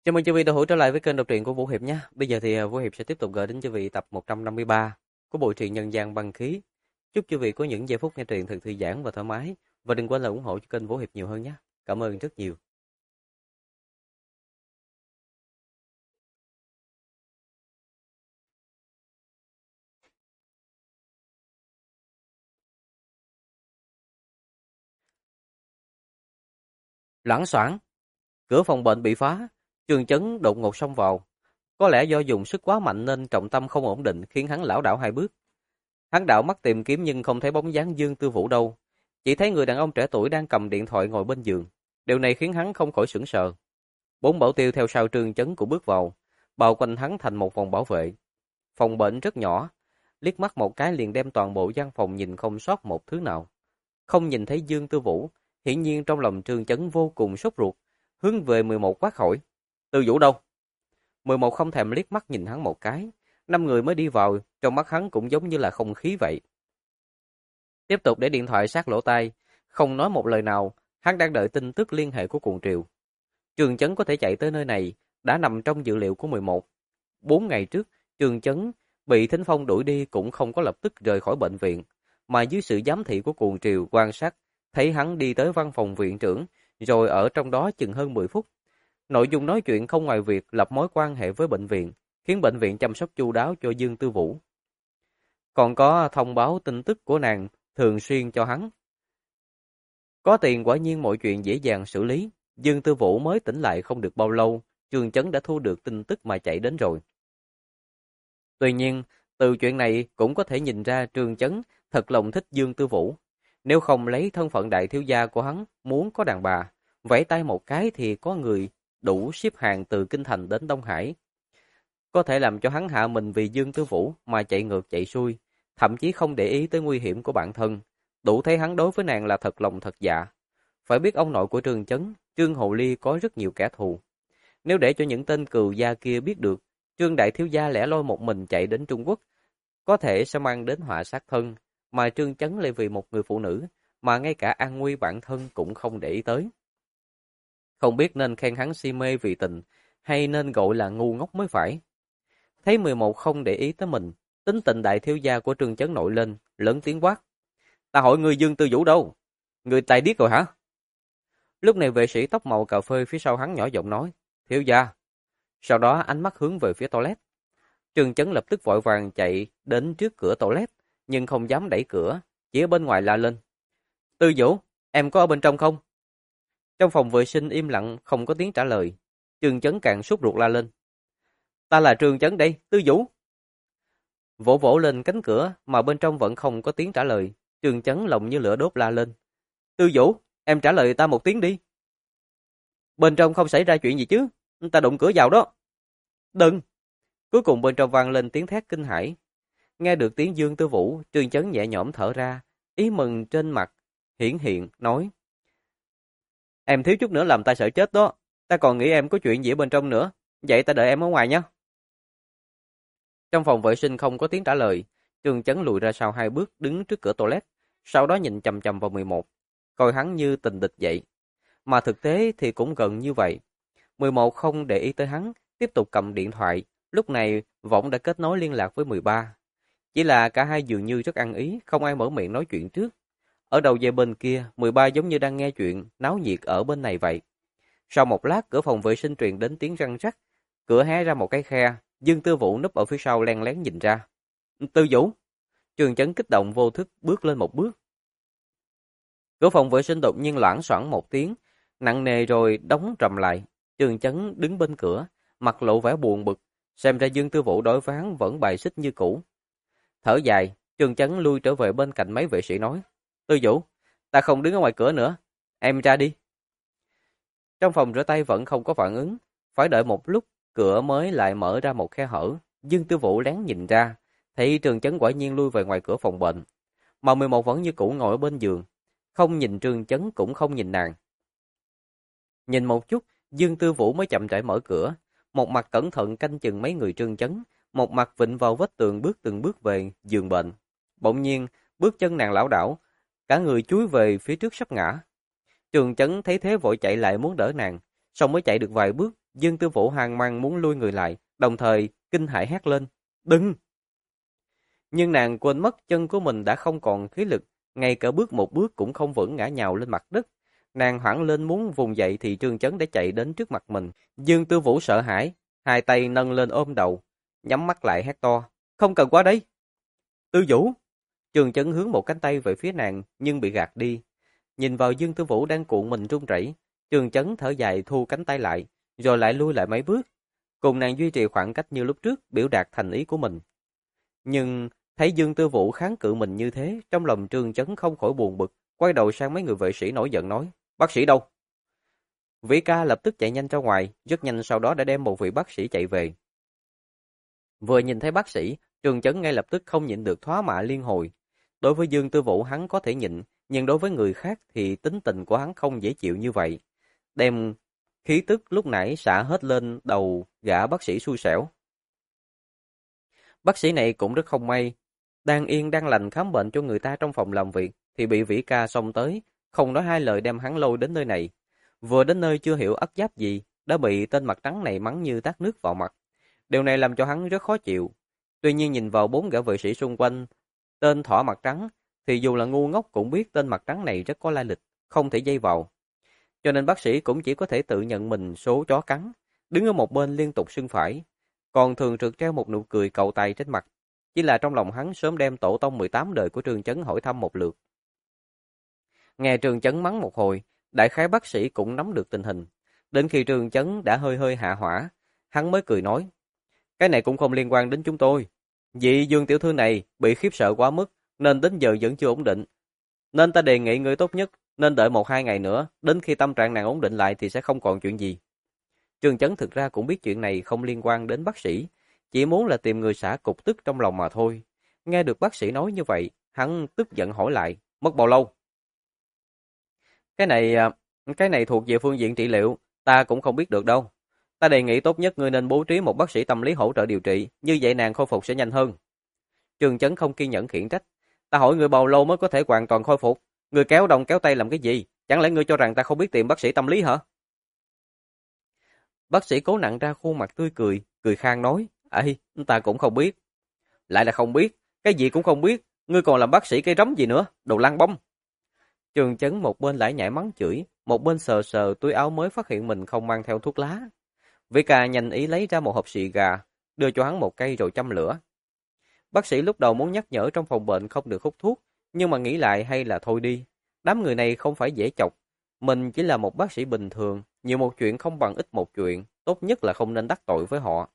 Chào mừng quý vị đã hữu trở lại với kênh đọc truyện của Vũ Hiệp nhé. Bây giờ thì Vũ Hiệp sẽ tiếp tục gửi đến quý vị tập 153 của bộ truyện Nhân gian băng khí. Chúc quý vị có những giây phút nghe truyện thật thư giãn và thoải mái, và đừng quên là ủng hộ cho kênh Vũ Hiệp nhiều hơn nhé. Cảm ơn rất nhiều. Loảng xoảng, cửa phòng bệnh bị phá, Trương Chấn đột ngột xông vào. Có lẽ do dùng sức quá mạnh nên trọng tâm không ổn định khiến hắn lảo đảo hai bước. Hắn đảo mắt tìm kiếm nhưng không thấy bóng dáng Dương Tư Vũ đâu. Chỉ thấy người đàn ông trẻ tuổi đang cầm điện thoại ngồi bên giường. Điều này khiến hắn không khỏi sửng sờ. Bốn bảo tiêu theo sau Trương Chấn cũng bước vào, bao quanh hắn thành một vòng bảo vệ. Phòng bệnh rất nhỏ, liếc mắt một cái liền đem toàn bộ gian phòng nhìn không sót một thứ nào. Không nhìn thấy Dương Tư Vũ, hiển nhiên trong lòng Trương Chấn vô cùng sốt ruột, hướng về 11 quát hỏi: Tư Vũ đâu? 11 không thèm liếc mắt nhìn hắn một cái, năm người mới đi vào, trong mắt hắn cũng giống như là không khí vậy. Tiếp tục để điện thoại sát lỗ tai, không nói một lời nào, hắn đang đợi tin tức liên hệ của cuồng triều. Trương Chấn có thể chạy tới nơi này đã nằm trong dự liệu của 11. 4 ngày trước, Trương Chấn bị Thính Phong đuổi đi cũng không có lập tức rời khỏi bệnh viện, mà dưới sự giám thị của cuồng triều quan sát, thấy hắn đi tới văn phòng viện trưởng, rồi ở trong đó chừng hơn 10 phút. Nội dung nói chuyện không ngoài việc lập mối quan hệ với bệnh viện, khiến bệnh viện chăm sóc chu đáo cho Dương Tư Vũ. Còn có thông báo tin tức của nàng thường xuyên cho hắn. Có tiền quả nhiên mọi chuyện dễ dàng xử lý. Dương Tư Vũ mới tỉnh lại không được bao lâu, Trương Chấn đã thu được tin tức mà chạy đến rồi. Tuy nhiên, từ chuyện này cũng có thể nhìn ra Trương Chấn thật lòng thích Dương Tư Vũ. Nếu không lấy thân phận đại thiếu gia của hắn, muốn có đàn bà, vẫy tay một cái thì có người đủ ship hàng từ Kinh Thành đến Đông Hải. Có thể làm cho hắn hạ mình vì Dương Tư Vũ mà chạy ngược chạy xuôi, thậm chí không để ý tới nguy hiểm của bản thân. Đủ thấy hắn đối với nàng là thật lòng thật dạ. Phải biết ông nội của Trương Chấn, Trương Hậu Ly có rất nhiều kẻ thù. Nếu để cho những tên cừu gia kia biết được, Trương đại thiếu gia lẻ loi một mình chạy đến Trung Quốc, có thể sẽ mang đến họa sát thân, mà Trương Chấn lại vì một người phụ nữ, mà ngay cả an nguy bản thân cũng không để ý tới. Không biết nên khen hắn si mê vì tình, hay nên gọi là ngu ngốc mới phải. Thấy 11 không để ý tới mình, tính tình đại thiếu gia của Trương Chấn nổi lên, lớn tiếng quát: Ta hỏi người Dương Tư Vũ đâu? Người tài điếc rồi hả? Lúc này vệ sĩ tóc màu cà phê phía sau hắn nhỏ giọng nói: Thiếu gia. Sau đó ánh mắt hướng về phía toilet. Trương Chấn lập tức vội vàng chạy đến trước cửa toilet, nhưng không dám đẩy cửa, chỉ ở bên ngoài la lên: Tư Vũ, em có ở bên trong không? Trong phòng vệ sinh im lặng, không có tiếng trả lời. Trương Chấn càng sốt ruột la lên: Ta là Trương Chấn đây, Tư Vũ. Vỗ vỗ lên cánh cửa mà bên trong vẫn không có tiếng trả lời. Trương Chấn lòng như lửa đốt la lên: Tư Vũ, em trả lời ta một tiếng đi. Bên trong không xảy ra chuyện gì chứ? Ta đụng cửa vào đó. Đừng! Cuối cùng bên trong vang lên tiếng thét kinh hãi. Nghe được tiếng Dương Tư Vũ, Trương Chấn nhẹ nhõm thở ra, ý mừng trên mặt hiển hiện nói: Em thiếu chút nữa làm ta sợ chết đó. Ta còn nghĩ em có chuyện gì ở bên trong nữa. Vậy ta đợi em ở ngoài nhé. Trong phòng vệ sinh không có tiếng trả lời, Trương Chấn lùi ra sau 2 bước đứng trước cửa toilet, sau đó nhìn chằm chằm vào 11, coi hắn như tình địch vậy. Mà thực tế thì cũng gần như vậy. 11 không để ý tới hắn, tiếp tục cầm điện thoại, lúc này Võng đã kết nối liên lạc với 13. Chỉ là cả hai dường như rất ăn ý, không ai mở miệng nói chuyện trước. Ở đầu dây bên kia, 13 giống như đang nghe chuyện, náo nhiệt ở bên này vậy. Sau một lát, cửa phòng vệ sinh truyền đến tiếng răng rắc, cửa hé ra một cái khe, Dương Tư Vũ núp ở phía sau len lén nhìn ra. Tư Vũ! Trương Chấn kích động vô thức bước lên một bước. Cửa phòng vệ sinh đột nhiên loảng xoảng một tiếng, nặng nề rồi đóng trầm lại. Trương Chấn đứng bên cửa, mặt lộ vẻ buồn bực, xem ra Dương Tư Vũ đối với hắn vẫn bài xích như cũ. Thở dài, Trương Chấn lui trở về bên cạnh mấy vệ sĩ nói: Tư Vũ, ta không đứng ở ngoài cửa nữa, em ra đi. Trong phòng rửa tay vẫn không có phản ứng, phải đợi một lúc, cửa mới lại mở ra một khe hở. Dương Tư Vũ lén nhìn ra, thấy Trương Chấn quả nhiên lui về ngoài cửa phòng bệnh, mà 11 vẫn như cũ ngồi ở bên giường, không nhìn Trương Chấn cũng không nhìn nàng. Nhìn một chút, Dương Tư Vũ mới chậm rãi mở cửa, một mặt cẩn thận canh chừng mấy người Trương Chấn, một mặt vịn vào vách tường bước từng bước về giường bệnh. Bỗng nhiên, bước chân nàng lảo đảo, cả người chúi về phía trước sắp ngã. Trương Chấn thấy thế vội chạy lại muốn đỡ nàng, xong mới chạy được vài bước, Dương Tư Vũ hoang mang muốn lui người lại, đồng thời kinh hãi hét lên, đừng! Nhưng nàng quên mất chân của mình đã không còn khí lực, ngay cả bước một bước cũng không vững, ngã nhào lên mặt đất. Nàng hoảng lên muốn vùng dậy thì Trương Chấn đã chạy đến trước mặt mình. Dương Tư Vũ sợ hãi, hai tay nâng lên ôm đầu, nhắm mắt lại hét to, không cần qua đây. Tư Vũ! Trương Chấn hướng một cánh tay về phía nàng nhưng bị gạt đi. Nhìn vào Dương Tư Vũ đang cuộn mình run rẩy, Trương Chấn thở dài thu cánh tay lại, rồi lại lui lại mấy bước, cùng nàng duy trì khoảng cách như lúc trước, biểu đạt thành ý của mình. Nhưng thấy Dương Tư Vũ kháng cự mình như thế, trong lòng Trương Chấn không khỏi buồn bực, quay đầu sang mấy người vệ sĩ nổi giận nói, bác sĩ đâu? Vĩ ca lập tức chạy nhanh ra ngoài, rất nhanh sau đó đã đem một vị bác sĩ chạy về. Vừa nhìn thấy bác sĩ, Trương Chấn ngay lập tức không nhịn được thoá mạ liên hồi. Đối với Dương Tư Vũ hắn có thể nhịn, nhưng đối với người khác thì tính tình của hắn không dễ chịu như vậy. Đem khí tức lúc nãy xả hết lên đầu gã bác sĩ xui xẻo. Bác sĩ này cũng rất không may, đang yên đang lành khám bệnh cho người ta trong phòng làm việc thì bị Vĩ ca xông tới, không nói hai lời đem hắn lôi đến nơi này. Vừa đến nơi chưa hiểu ắt giáp gì, đã bị tên mặt trắng này mắng như tát nước vào mặt. Điều này làm cho hắn rất khó chịu. Tuy nhiên nhìn vào bốn gã vệ sĩ xung quanh, tên thỏ mặt trắng, thì dù là ngu ngốc cũng biết tên mặt trắng này rất có lai lịch, không thể dây vào. Cho nên bác sĩ cũng chỉ có thể tự nhận mình số chó cắn, đứng ở một bên liên tục sưng phải, còn thường trực treo một nụ cười cậu tay trên mặt. Chỉ là trong lòng hắn sớm đem tổ tông 18 đời của Trương Chấn hỏi thăm một lượt. Nghe Trương Chấn mắng một hồi, đại khái bác sĩ cũng nắm được tình hình. Đến khi Trương Chấn đã hơi hơi hạ hỏa, hắn mới cười nói, cái này cũng không liên quan đến chúng tôi. Vị Dương tiểu thư này bị khiếp sợ quá mức, nên đến giờ vẫn chưa ổn định. Nên ta đề nghị người tốt nhất nên đợi 1-2 ngày nữa, đến khi tâm trạng nàng ổn định lại thì sẽ không còn chuyện gì. Trương Chấn thực ra cũng biết chuyện này không liên quan đến bác sĩ, chỉ muốn là tìm người xả cục tức trong lòng mà thôi. Nghe được bác sĩ nói như vậy, hắn tức giận hỏi lại, mất bao lâu? Cái này, cái này thuộc về phương diện trị liệu, ta cũng không biết được đâu. Ta đề nghị tốt nhất ngươi nên bố trí một bác sĩ tâm lý hỗ trợ điều trị, như vậy nàng khôi phục sẽ nhanh hơn. Trương Chấn không kiên nhẫn khiển trách, ta hỏi ngươi bao lâu mới có thể hoàn toàn khôi phục? Ngươi kéo đông kéo tây làm cái gì? Chẳng lẽ ngươi cho rằng ta không biết tìm bác sĩ tâm lý hả? Bác sĩ cố nặn ra khuôn mặt tươi cười, cười khang nói, ấy, ta cũng không biết. Lại là không biết, cái gì cũng không biết, ngươi còn làm bác sĩ cây rắm gì nữa, đồ lăng bông. Trương Chấn một bên lải nhải mắng chửi, một bên sờ sờ túi áo mới phát hiện mình không mang theo thuốc lá. Vĩ ca nhanh ý lấy ra một hộp xì gà, đưa cho hắn một cây rồi châm lửa. Bác sĩ lúc đầu muốn nhắc nhở trong phòng bệnh không được hút thuốc, nhưng mà nghĩ lại hay là thôi đi. Đám người này không phải dễ chọc. Mình chỉ là một bác sĩ bình thường, nhiều một chuyện không bằng ít một chuyện, tốt nhất là không nên đắc tội với họ.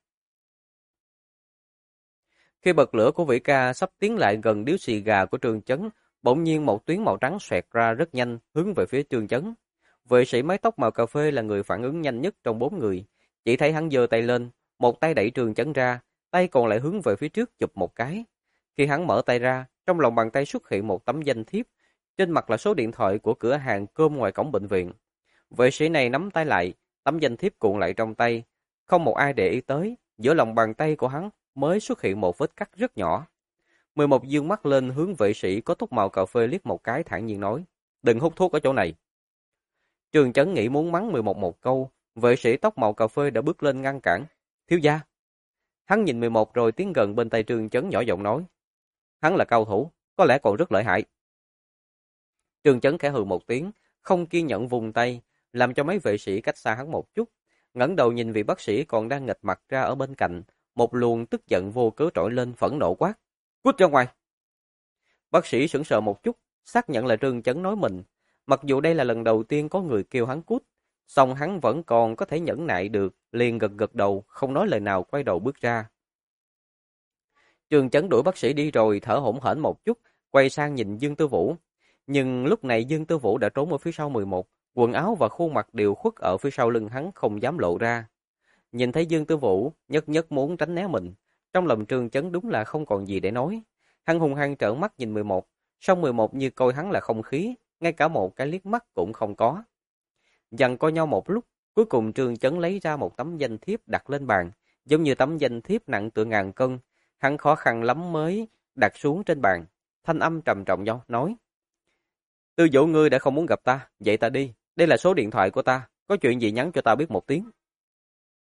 Khi bật lửa của Vĩ ca sắp tiến lại gần điếu xì gà của Trương Chấn, bỗng nhiên một tuyến màu trắng xoẹt ra rất nhanh, hướng về phía Trương Chấn. Vệ sĩ mái tóc màu cà phê là người phản ứng nhanh nhất trong 4 người. Chỉ thấy hắn giơ tay lên, một tay đẩy Trương Chấn ra, tay còn lại hướng về phía trước chụp một cái. Khi hắn mở tay ra, trong lòng bàn tay xuất hiện một tấm danh thiếp, trên mặt là số điện thoại của cửa hàng cơm ngoài cổng bệnh viện. Vệ sĩ này nắm tay lại, tấm danh thiếp cuộn lại trong tay, không một ai để ý tới, giữa lòng bàn tay của hắn mới xuất hiện một vết cắt rất nhỏ. 11 dương mắt lên hướng vệ sĩ có tóc màu cà phê liếc một cái thản nhiên nói, đừng hút thuốc ở chỗ này. Trương Chấn nghĩ muốn mắng 11 một câu, vệ sĩ tóc màu cà phê đã bước lên ngăn cản. Thiếu gia. Hắn nhìn 11 rồi tiến gần bên tay Trương Chấn nhỏ giọng nói. Hắn là cao thủ, có lẽ còn rất lợi hại. Trương Chấn khẽ hừ một tiếng, không kiên nhẫn vùng tay, làm cho mấy vệ sĩ cách xa hắn một chút. Ngẩng đầu nhìn vị bác sĩ còn đang nghịch mặt ra ở bên cạnh, một luồng tức giận vô cớ trỗi lên phẫn nộ quát. Cút ra ngoài! Bác sĩ sững sờ một chút, xác nhận là Trương Chấn nói mình. Mặc dù đây là lần đầu tiên có người kêu hắn cút, song hắn vẫn còn có thể nhẫn nại được, liền gật gật đầu, không nói lời nào quay đầu bước ra. Trương Chấn đuổi bác sĩ đi rồi thở hổn hển một chút, quay sang nhìn Dương Tư Vũ. Nhưng lúc này Dương Tư Vũ đã trốn ở phía sau 11, quần áo và khuôn mặt đều khuất ở phía sau lưng hắn không dám lộ ra. Nhìn thấy Dương Tư Vũ, nhất nhất muốn tránh né mình, trong lòng Trương Chấn đúng là không còn gì để nói. Hắn hung hăng trợn mắt nhìn 11, song 11 như coi hắn là không khí, ngay cả một cái liếc mắt cũng không có. Giằng co nhau một lúc, cuối cùng Trương Chấn lấy ra một tấm danh thiếp đặt lên bàn, giống như tấm danh thiếp nặng tựa ngàn cân, hắn khó khăn lắm mới đặt xuống trên bàn, thanh âm trầm trọng nhau nói: Tư Vũ ngươi đã không muốn gặp ta, vậy ta đi, đây là số điện thoại của ta, có chuyện gì nhắn cho ta biết một tiếng.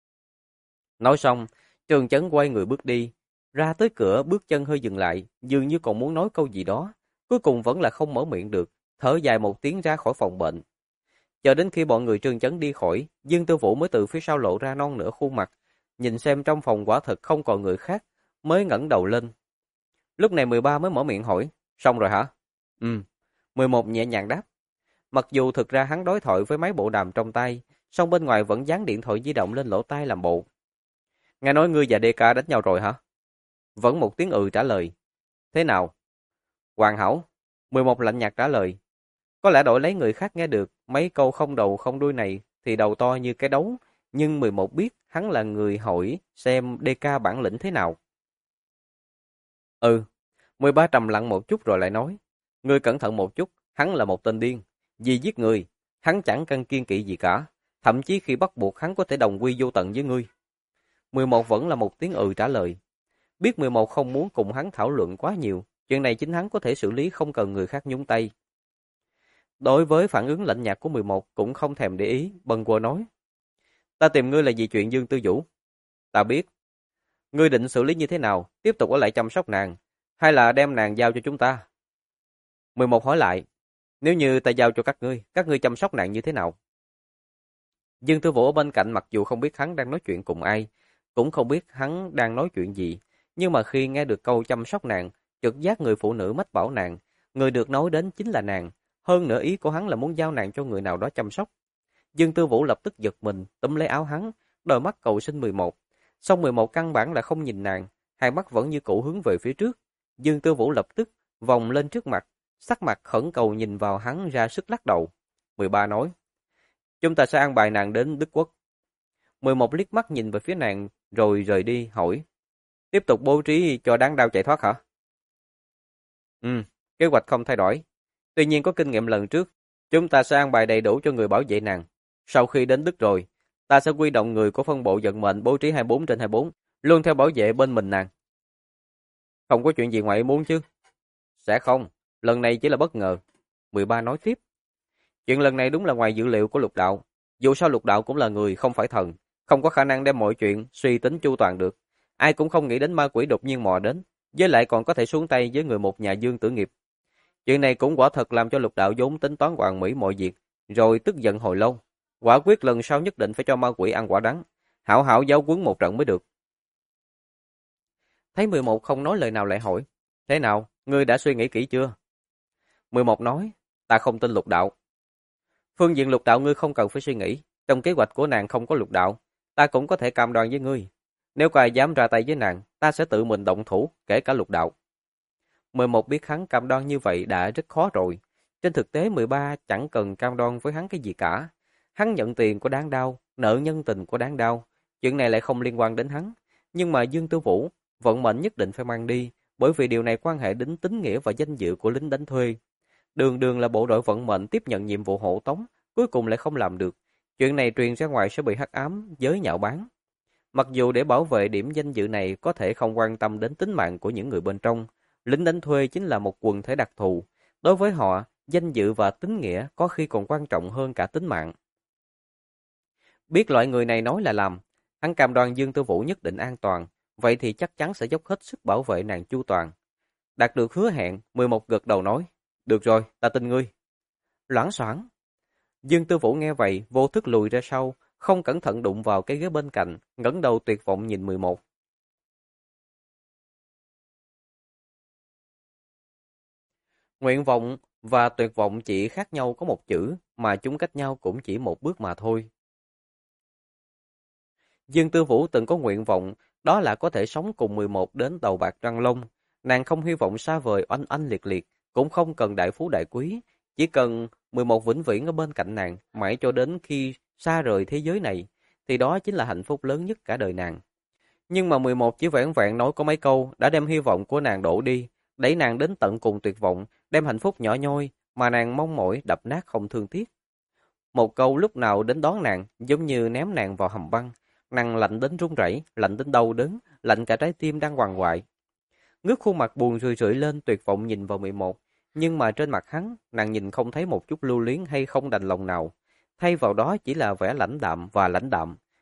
Nói xong, Trường Chấn quay người bước đi, ra tới cửa bước chân hơi dừng lại, dường như còn muốn nói câu gì đó, cuối cùng vẫn là không mở miệng được, thở dài một tiếng ra khỏi phòng bệnh. Chờ đến khi bọn người Trương Chấn đi khỏi, Dương Tư Vũ mới từ phía sau lộ ra non nửa khuôn mặt, nhìn xem trong phòng quả thực không còn người khác, mới ngẩng đầu lên. Lúc này 13 mới mở miệng hỏi, xong rồi hả? Ừ. 11 nhẹ nhàng đáp. Mặc dù thực ra hắn đối thoại với máy bộ đàm trong tay, song bên ngoài vẫn dán điện thoại di động lên lỗ tai làm bộ. Nghe nói ngươi và DK đánh nhau rồi hả? Vẫn một tiếng trả lời. Thế nào? Hoàn hảo. 11 lạnh nhạt trả lời. Có lẽ đổi lấy người khác nghe được mấy câu không đầu không đuôi này thì đầu to như cái đấu, nhưng 11 biết hắn là người hỏi xem DK bản lĩnh thế nào. 13 trầm lặng một chút rồi lại nói. Ngươi cẩn thận một chút, hắn là một tên điên. Vì giết người, hắn chẳng cần kiên kỵ gì cả. Thậm chí khi bắt buộc hắn có thể đồng quy vô tận với ngươi. 11 vẫn là một tiếng trả lời. Biết 11 không muốn cùng hắn thảo luận quá nhiều, chuyện này chính hắn có thể xử lý không cần người khác nhúng tay. Đối với phản ứng lạnh nhạt của 11 cũng không thèm để ý, bần quờ nói. Ta tìm ngươi là vì chuyện Dương Tư Vũ. Ta biết. Ngươi định xử lý như thế nào, tiếp tục ở lại chăm sóc nàng, hay là đem nàng giao cho chúng ta? 11 hỏi lại, nếu như ta giao cho các ngươi chăm sóc nàng như thế nào? Dương Tư Vũ ở bên cạnh mặc dù không biết hắn đang nói chuyện cùng ai, cũng không biết hắn đang nói chuyện gì, nhưng mà khi nghe được câu chăm sóc nàng, trực giác người phụ nữ mách bảo nàng, người được nói đến chính là nàng, hơn nữa ý của hắn là muốn giao nàng cho người nào đó chăm sóc. Dương Tư Vũ lập tức giật mình, túm lấy áo hắn, đôi mắt cầu xin 11. Song 11 căn bản là không nhìn nàng, hai mắt vẫn như cũ hướng về phía trước. Dương Tư Vũ lập tức vòng lên trước mặt, sắc mặt khẩn cầu nhìn vào hắn ra sức lắc đầu. 13 nói, chúng ta sẽ an bài nàng đến Đức Quốc. 11 liếc mắt nhìn về phía nàng rồi rời đi hỏi, tiếp tục bố trí cho đáng đau chạy thoát hả? Kế hoạch không thay đổi. Tuy nhiên có kinh nghiệm lần trước, chúng ta sẽ an bài đầy đủ cho người bảo vệ nàng. Sau khi đến Đức rồi, ta sẽ quy động người của phân bộ vận mệnh bố trí 24/24, luôn theo bảo vệ bên mình nàng. Không có chuyện gì ngoài ý muốn chứ? Sẽ không, lần này chỉ là bất ngờ. 13 nói tiếp. Chuyện lần này đúng là ngoài dự liệu của Lục Đạo. Dù sao Lục Đạo cũng là người, không phải thần, không có khả năng đem mọi chuyện suy tính chu toàn được. Ai cũng không nghĩ đến ma quỷ đột nhiên mò đến, với lại còn có thể xuống tay với người một nhà Dương Tử Nghiệp. Chuyện này cũng quả thật làm cho Lục Đạo vốn tính toán hoàn mỹ mọi việc, rồi tức giận hồi lâu. Quả quyết lần sau nhất định phải cho ma quỷ ăn quả đắng, hảo hảo giáo huấn một trận mới được. Thấy 11 không nói lời nào lại hỏi, thế nào, ngươi đã suy nghĩ kỹ chưa? 11 nói, ta không tin Lục Đạo. Phương diện Lục Đạo ngươi không cần phải suy nghĩ, trong kế hoạch của nàng không có Lục Đạo, ta cũng có thể cam đoan với ngươi. Nếu có ai dám ra tay với nàng, ta sẽ tự mình động thủ, kể cả Lục Đạo. 11 biết hắn cam đoan như vậy đã rất khó rồi. Trên thực tế 13 chẳng cần cam đoan với hắn cái gì cả. Hắn nhận tiền của Đáng Đao, nợ nhân tình của Đáng Đao. Chuyện này lại không liên quan đến hắn. Nhưng mà Dương Tư Vũ, vận mệnh nhất định phải mang đi, bởi vì điều này quan hệ đến tính nghĩa và danh dự của lính đánh thuê. Đường đường là bộ đội vận mệnh tiếp nhận nhiệm vụ hộ tống, cuối cùng lại không làm được. Chuyện này truyền ra ngoài sẽ bị hắc ám, giới nhạo báng. Mặc dù để bảo vệ điểm danh dự này có thể không quan tâm đến tính mạng của những người bên trong, lính đánh thuê chính là một quần thể đặc thù. Đối với họ, danh dự và tính nghĩa có khi còn quan trọng hơn cả tính mạng. Biết loại người này nói là làm, hắn cam đoan Dương Tư Vũ nhất định an toàn, vậy thì chắc chắn sẽ dốc hết sức bảo vệ nàng chu toàn. Đạt được hứa hẹn, 11 gật đầu nói, được rồi, ta tin ngươi. Loảng xoảng. Dương Tư Vũ nghe vậy, vô thức lùi ra sau, không cẩn thận đụng vào cái ghế bên cạnh, ngẩng đầu tuyệt vọng nhìn 11. Nguyện vọng và tuyệt vọng chỉ khác nhau có một chữ, mà chúng cách nhau cũng chỉ một bước mà thôi. Dương Tư Vũ từng có nguyện vọng, đó là có thể sống cùng 11 đến đầu bạc răng long. Nàng không hy vọng xa vời oanh oanh liệt liệt, cũng không cần đại phú đại quý, chỉ cần 11 vĩnh viễn ở bên cạnh nàng, mãi cho đến khi xa rời thế giới này, thì đó chính là hạnh phúc lớn nhất cả đời nàng. Nhưng mà 11 chỉ vẻn vẹn nói có mấy câu đã đem hy vọng của nàng đổ đi, đẩy nàng đến tận cùng tuyệt vọng, đem hạnh phúc nhỏ nhoi mà nàng mong mỏi đập nát không thương tiếc. Một câu lúc nào đến đón nàng giống như ném nàng vào hầm băng, nàng lạnh đến run rẩy, lạnh đến đau đớn, lạnh cả trái tim đang hoàng hoại. Ngước khuôn mặt buồn rười rượi lên tuyệt vọng nhìn vào 11, nhưng mà trên mặt hắn, nàng nhìn không thấy một chút lưu luyến hay không đành lòng nào. Thay vào đó chỉ là vẻ lãnh đạm và lãnh đạm,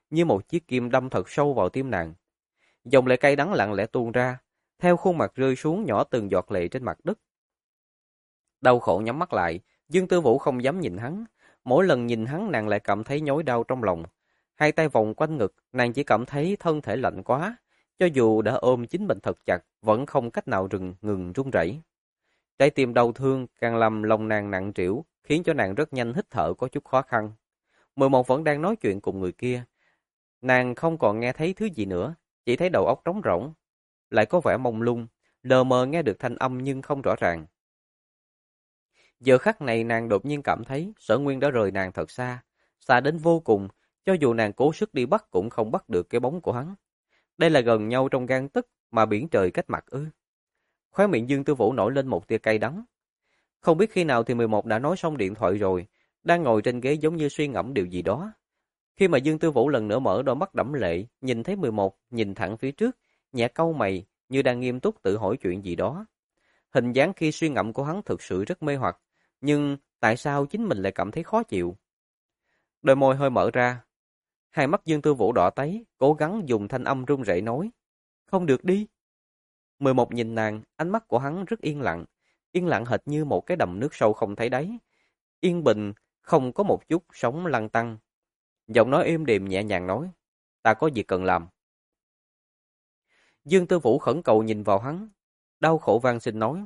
như một chiếc kim đâm thật sâu vào tim nàng. Dòng lệ cay đắng lặng lẽ tuôn ra, theo khuôn mặt rơi xuống nhỏ từng giọt lệ trên mặt đất. Đau khổ nhắm mắt lại, Dương Tư Vũ không dám nhìn hắn. Mỗi lần nhìn hắn nàng lại cảm thấy nhói đau trong lòng. Hai tay vòng quanh ngực, nàng chỉ cảm thấy thân thể lạnh quá. Cho dù đã ôm chính mình thật chặt, vẫn không cách nào ngừng run rẩy. Trái tim đau thương càng làm lòng nàng nặng trĩu, khiến cho nàng rất nhanh hít thở có chút khó khăn. 11 vẫn đang nói chuyện cùng người kia. Nàng không còn nghe thấy thứ gì nữa, chỉ thấy đầu óc trống rỗng, lại có vẻ mông lung, lờ mờ nghe được thanh âm nhưng không rõ ràng. Giờ khắc này nàng đột nhiên cảm thấy Sở Nguyên đã rời nàng thật xa, xa đến vô cùng, cho dù nàng cố sức đi bắt cũng không bắt được cái bóng của hắn. Đây là gần nhau trong gang tấc mà biển trời cách mặt ư? Khóe miệng Dương Tư Vũ nổi lên một tia cay đắng. Không biết khi nào thì 11 đã nói xong điện thoại rồi, đang ngồi trên ghế giống như suy ngẫm điều gì đó. Khi mà Dương Tư Vũ lần nữa mở đôi mắt đẫm lệ, nhìn thấy 11 nhìn thẳng phía trước, nhẹ cau mày như đang nghiêm túc tự hỏi chuyện gì đó. Hình dáng khi suy ngẫm của hắn thực sự rất mê hoặc, nhưng tại sao chính mình lại cảm thấy khó chịu? Đôi môi hơi mở ra, hai mắt Dương Tư Vũ đỏ tấy, cố gắng dùng thanh âm run rẩy nói, không được đi. 11 nhìn nàng, ánh mắt của hắn rất yên lặng hệt như một cái đầm nước sâu không thấy đáy. Yên bình, không có một chút sóng lăn tăn. Giọng nói êm đềm nhẹ nhàng nói, ta có việc cần làm. Dương Tư Vũ khẩn cầu nhìn vào hắn, đau khổ van xin nói,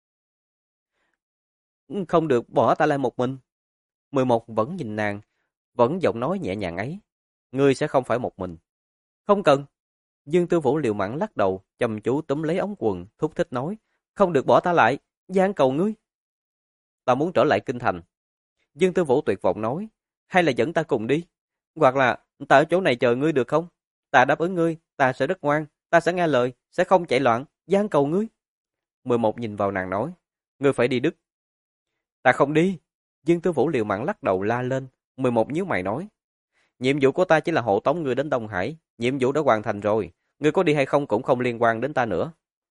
không được bỏ ta lại một mình. 11 vẫn nhìn nàng, vẫn giọng nói nhẹ nhàng ấy, ngươi sẽ không phải một mình. Không cần. Dương Tư Vũ liều mạng lắc đầu, chăm chú túm lấy ống quần, thúc thích nói, không được bỏ ta lại, van cầu ngươi. Ta muốn trở lại kinh thành. Dương Tư Vũ tuyệt vọng nói, hay là dẫn ta cùng đi, hoặc là ta ở chỗ này chờ ngươi được không? Ta đáp ứng ngươi, ta sẽ rất ngoan, ta sẽ nghe lời, sẽ không chạy loạn, van cầu ngươi. 11 nhìn vào nàng nói, ngươi phải đi Đức. Ta không đi. Dương Tư Vũ liều mạng lắc đầu la lên. 11 nhíu mày nói, nhiệm vụ của ta chỉ là hộ tống ngươi đến Đông Hải, nhiệm vụ đã hoàn thành rồi, ngươi có đi hay không cũng không liên quan đến ta nữa.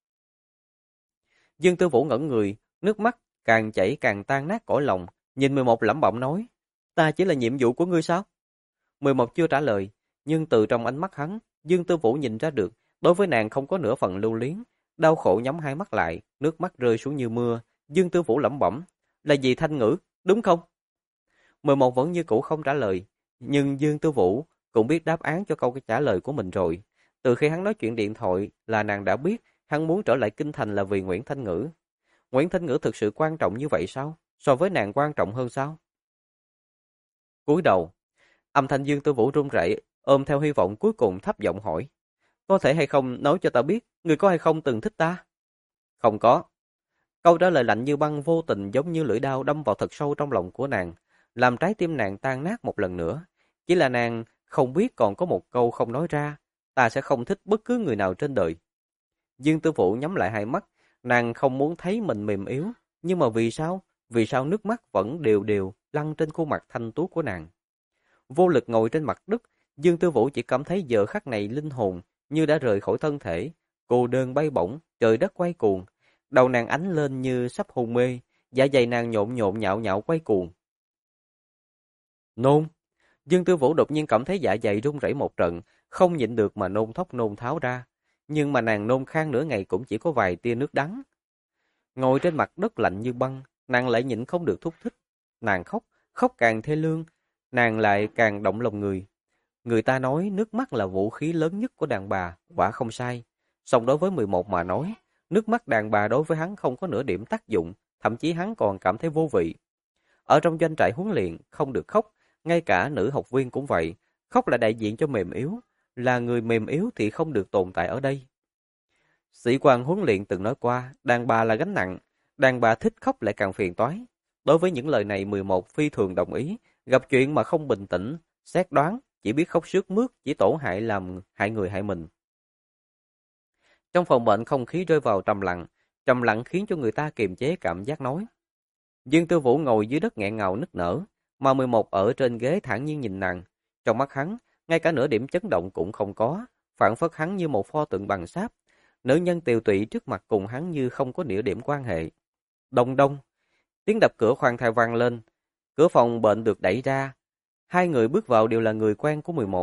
Dương Tư Vũ ngẩn người, nước mắt càng chảy càng tan nát cõi lòng, nhìn 11 lẩm bẩm nói, ta chỉ là nhiệm vụ của ngươi sao? 11 chưa trả lời, nhưng từ trong ánh mắt hắn, Dương Tư Vũ nhìn ra được, đối với nàng không có nửa phần lưu luyến, đau khổ nhắm hai mắt lại, nước mắt rơi xuống như mưa. Dương Tư Vũ lẩm bẩm, là gì Thanh Ngữ, đúng không? 11 vẫn như cũ không trả lời, nhưng Dương Tư Vũ cũng biết đáp án cho câu trả lời của mình rồi. Từ khi hắn nói chuyện điện thoại là nàng đã biết hắn muốn trở lại kinh thành là vì Nguyễn Thanh Ngữ. Nguyễn Thanh Ngữ thực sự quan trọng như vậy sao? So với nàng quan trọng hơn sao? Cúi đầu, âm thanh Dương Tư Vũ run rẩy, ôm theo hy vọng cuối cùng thấp giọng hỏi, có thể hay không nói cho ta biết, người có hay không từng thích ta? Không có. Câu trả lời lạnh như băng vô tình giống như lưỡi dao đâm vào thật sâu trong lòng của nàng, làm trái tim nàng tan nát một lần nữa. Chỉ là nàng không biết còn có một câu không nói ra, ta sẽ không thích bất cứ người nào trên đời. Dương Tư Vũ nhắm lại hai mắt, nàng không muốn thấy mình mềm yếu, nhưng mà vì sao? Vì sao nước mắt vẫn đều đều lăn trên khuôn mặt thanh tú của nàng? Vô lực ngồi trên mặt đất, Dương Tư Vũ chỉ cảm thấy giờ khắc này linh hồn như đã rời khỏi thân thể, cô đơn bay bổng, trời đất quay cuồng. Đầu nàng ánh lên như sắp hôn mê, dạ dày nàng nhộn nhộn nhạo nhạo quay cuồng. Nôn. Dương Tư Vũ đột nhiên cảm thấy dạ dày run rẩy một trận, không nhịn được mà nôn thốc nôn tháo ra. Nhưng mà nàng nôn khan nửa ngày cũng chỉ có vài tia nước đắng. Ngồi trên mặt đất lạnh như băng, nàng lại nhịn không được thúc thích. Nàng khóc, khóc càng thê lương, nàng lại càng động lòng người. Người ta nói nước mắt là vũ khí lớn nhất của đàn bà, quả không sai. Song đối với 11 mà nói, nước mắt đàn bà đối với hắn không có nửa điểm tác dụng, thậm chí hắn còn cảm thấy vô vị. Ở trong doanh trại huấn luyện, không được khóc, ngay cả nữ học viên cũng vậy. Khóc là đại diện cho mềm yếu, là người mềm yếu thì không được tồn tại ở đây. Sĩ quan huấn luyện từng nói qua, đàn bà là gánh nặng, đàn bà thích khóc lại càng phiền toái. Đối với những lời này 11 phi thường đồng ý, gặp chuyện mà không bình tĩnh, xét đoán, chỉ biết khóc sướt mướt, chỉ tổn hại làm hại người hại mình. Trong phòng bệnh không khí rơi vào trầm lặng khiến cho người ta kiềm chế cảm giác nói. Dương Tư Vũ ngồi dưới đất nghẹn ngào nức nở, mà 11 ở trên ghế thản nhiên nhìn nàng. Trong mắt hắn, ngay cả nửa điểm chấn động cũng không có, phảng phất hắn như một pho tượng bằng sáp. Nữ nhân tiều tụy trước mặt cùng hắn như không có nửa điểm quan hệ. Đông đông, tiếng đập cửa khoan thai vang lên, cửa phòng bệnh được đẩy ra. Hai người bước vào đều là người quen của 11,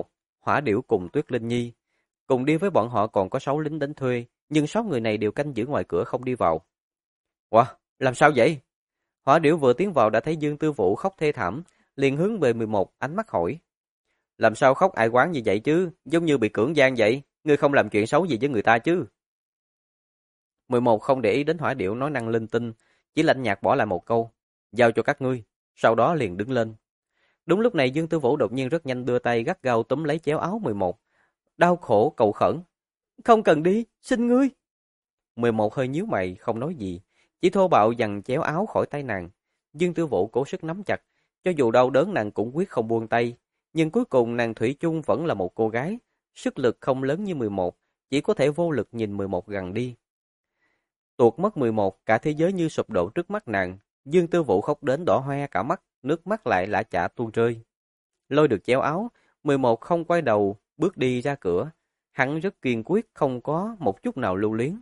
Hỏa Điểu cùng Tuyết Linh Nhi. Cùng đi với bọn họ còn có 6 lính đánh thuê, nhưng 6 người này đều canh giữ ngoài cửa không đi vào. Wow, làm sao vậy? Hỏa Điểu vừa tiến vào đã thấy Dương Tư Vũ khóc thê thảm, liền hướng về 11 ánh mắt hỏi. Làm sao khóc ai oán như vậy chứ, giống như bị cưỡng gian vậy, ngươi không làm chuyện xấu gì với người ta chứ. 11 không để ý đến Hỏa Điểu nói năng linh tinh, chỉ lạnh nhạt bỏ lại một câu, giao cho các ngươi, sau đó liền đứng lên. Đúng lúc này Dương Tư Vũ đột nhiên rất nhanh đưa tay gắt gao túm lấy chéo áo 11, đau khổ cầu khẩn. Không cần đi, xin ngươi. 11 hơi nhíu mày, không nói gì, chỉ thô bạo giằng chéo áo khỏi tay nàng. Dương Tư Vũ cố sức nắm chặt, cho dù đau đớn nàng cũng quyết không buông tay, nhưng cuối cùng nàng thủy chung vẫn là một cô gái, sức lực không lớn như 11, chỉ có thể vô lực nhìn 11 gằn đi. Tuột mất 11, cả thế giới như sụp đổ trước mắt nàng, Dương Tư Vũ khóc đến đỏ hoe cả mắt, nước mắt lại lã chả tuôn rơi. Lôi được chéo áo, 11 không quay đầu, bước đi ra cửa, hắn rất kiên quyết, không có một chút nào lưu luyến.